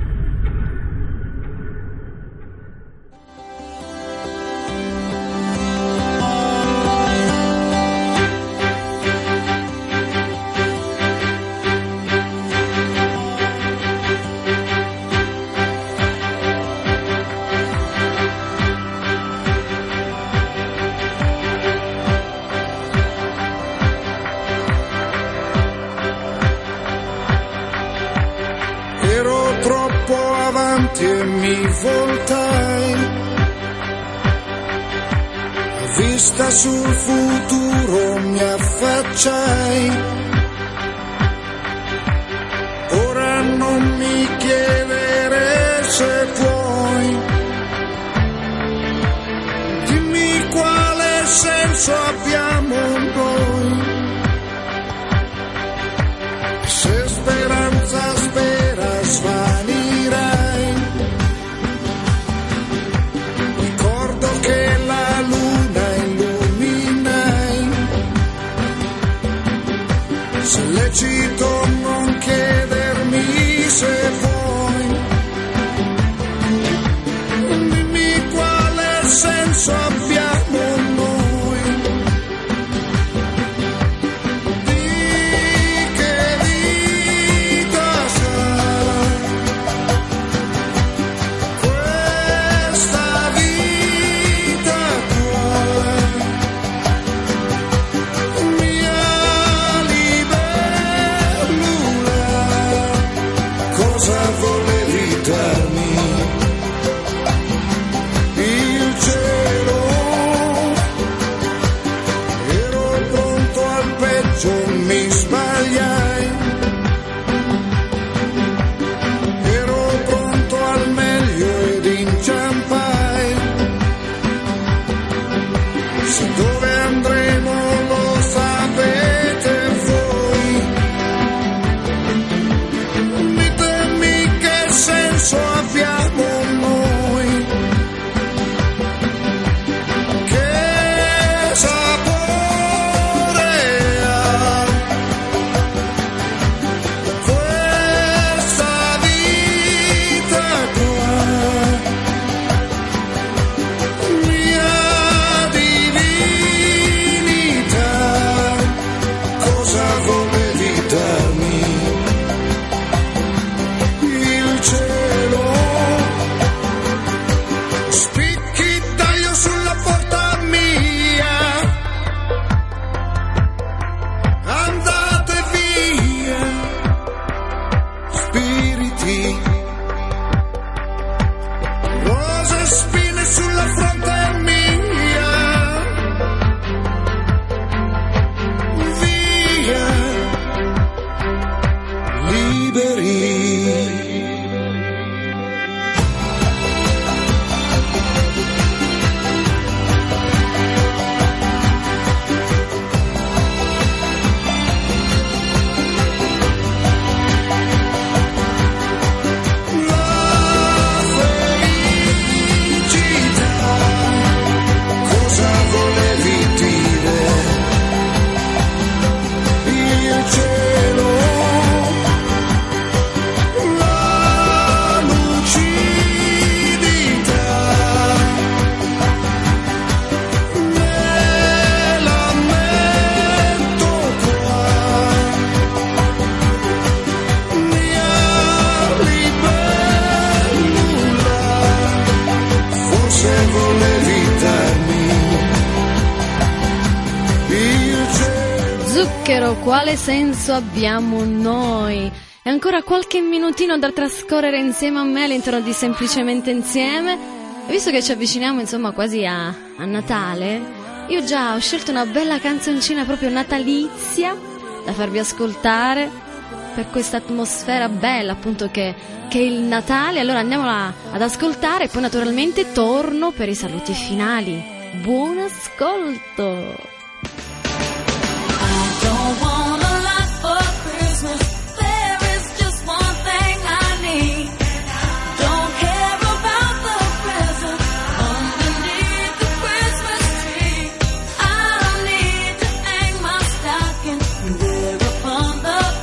E mi voltai, a vista sul futuro mi affacciai. Ora non mi chiedere se puoi, dimmi quale senso abbiamo noi, se speranza spera svanirai. Che la luna illuminai, se lecito non chiedermi se vuoi, dimmi quale senso abbiamo noi, di che vita sarà questa vita. Cosa volevi darmi? Il cielo. Ero pronto al peggio, mi sbagliai. Ero pronto al meglio ed inciampai. Se dove andremo lo sapete voi. Che senso abbiamo noi? Che sapore ha questa vita qua? Mia divinità, cosa volevi darmi? Il cielo, spicchi taglio sulla porta mia, andate via, spiriti, rose e spine sulla fronte mia, via, liberi. Cosa volevi dire? Il cielo, la lucidità, me la metto qua, mia libellula, forse volevi darmi il cielo. Zucchero, quale senso abbiamo noi? E ancora qualche minutino da trascorrere insieme a me all'interno di Semplicemente Insieme. E visto che ci avviciniamo insomma quasi a Natale, io già ho scelto una bella canzoncina proprio natalizia da farvi ascoltare per questa atmosfera bella appunto che è il Natale. Allora andiamola ad ascoltare e poi naturalmente torno per i saluti finali. Buon ascolto! Don't want a lot for Christmas. There is just one thing I need. Don't care about the present underneath the Christmas tree. I don't need to hang my stocking there upon the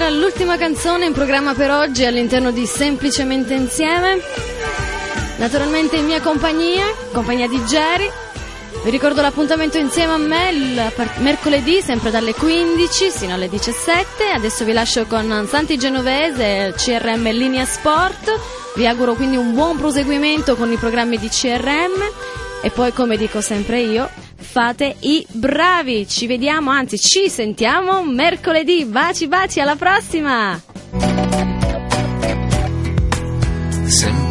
era l'ultima canzone in programma per oggi all'interno di Semplicemente Insieme. Naturalmente in mia compagnia di Jerry. Vi ricordo l'appuntamento insieme a me il mercoledì, sempre dalle 15 fino alle 17. Adesso vi lascio con Santi Genovese, CRM Linea Sport. Vi auguro quindi un buon proseguimento con i programmi di CRM. E poi, come dico sempre io, fate i bravi. Ci vediamo, anzi ci sentiamo mercoledì. Baci, alla prossima!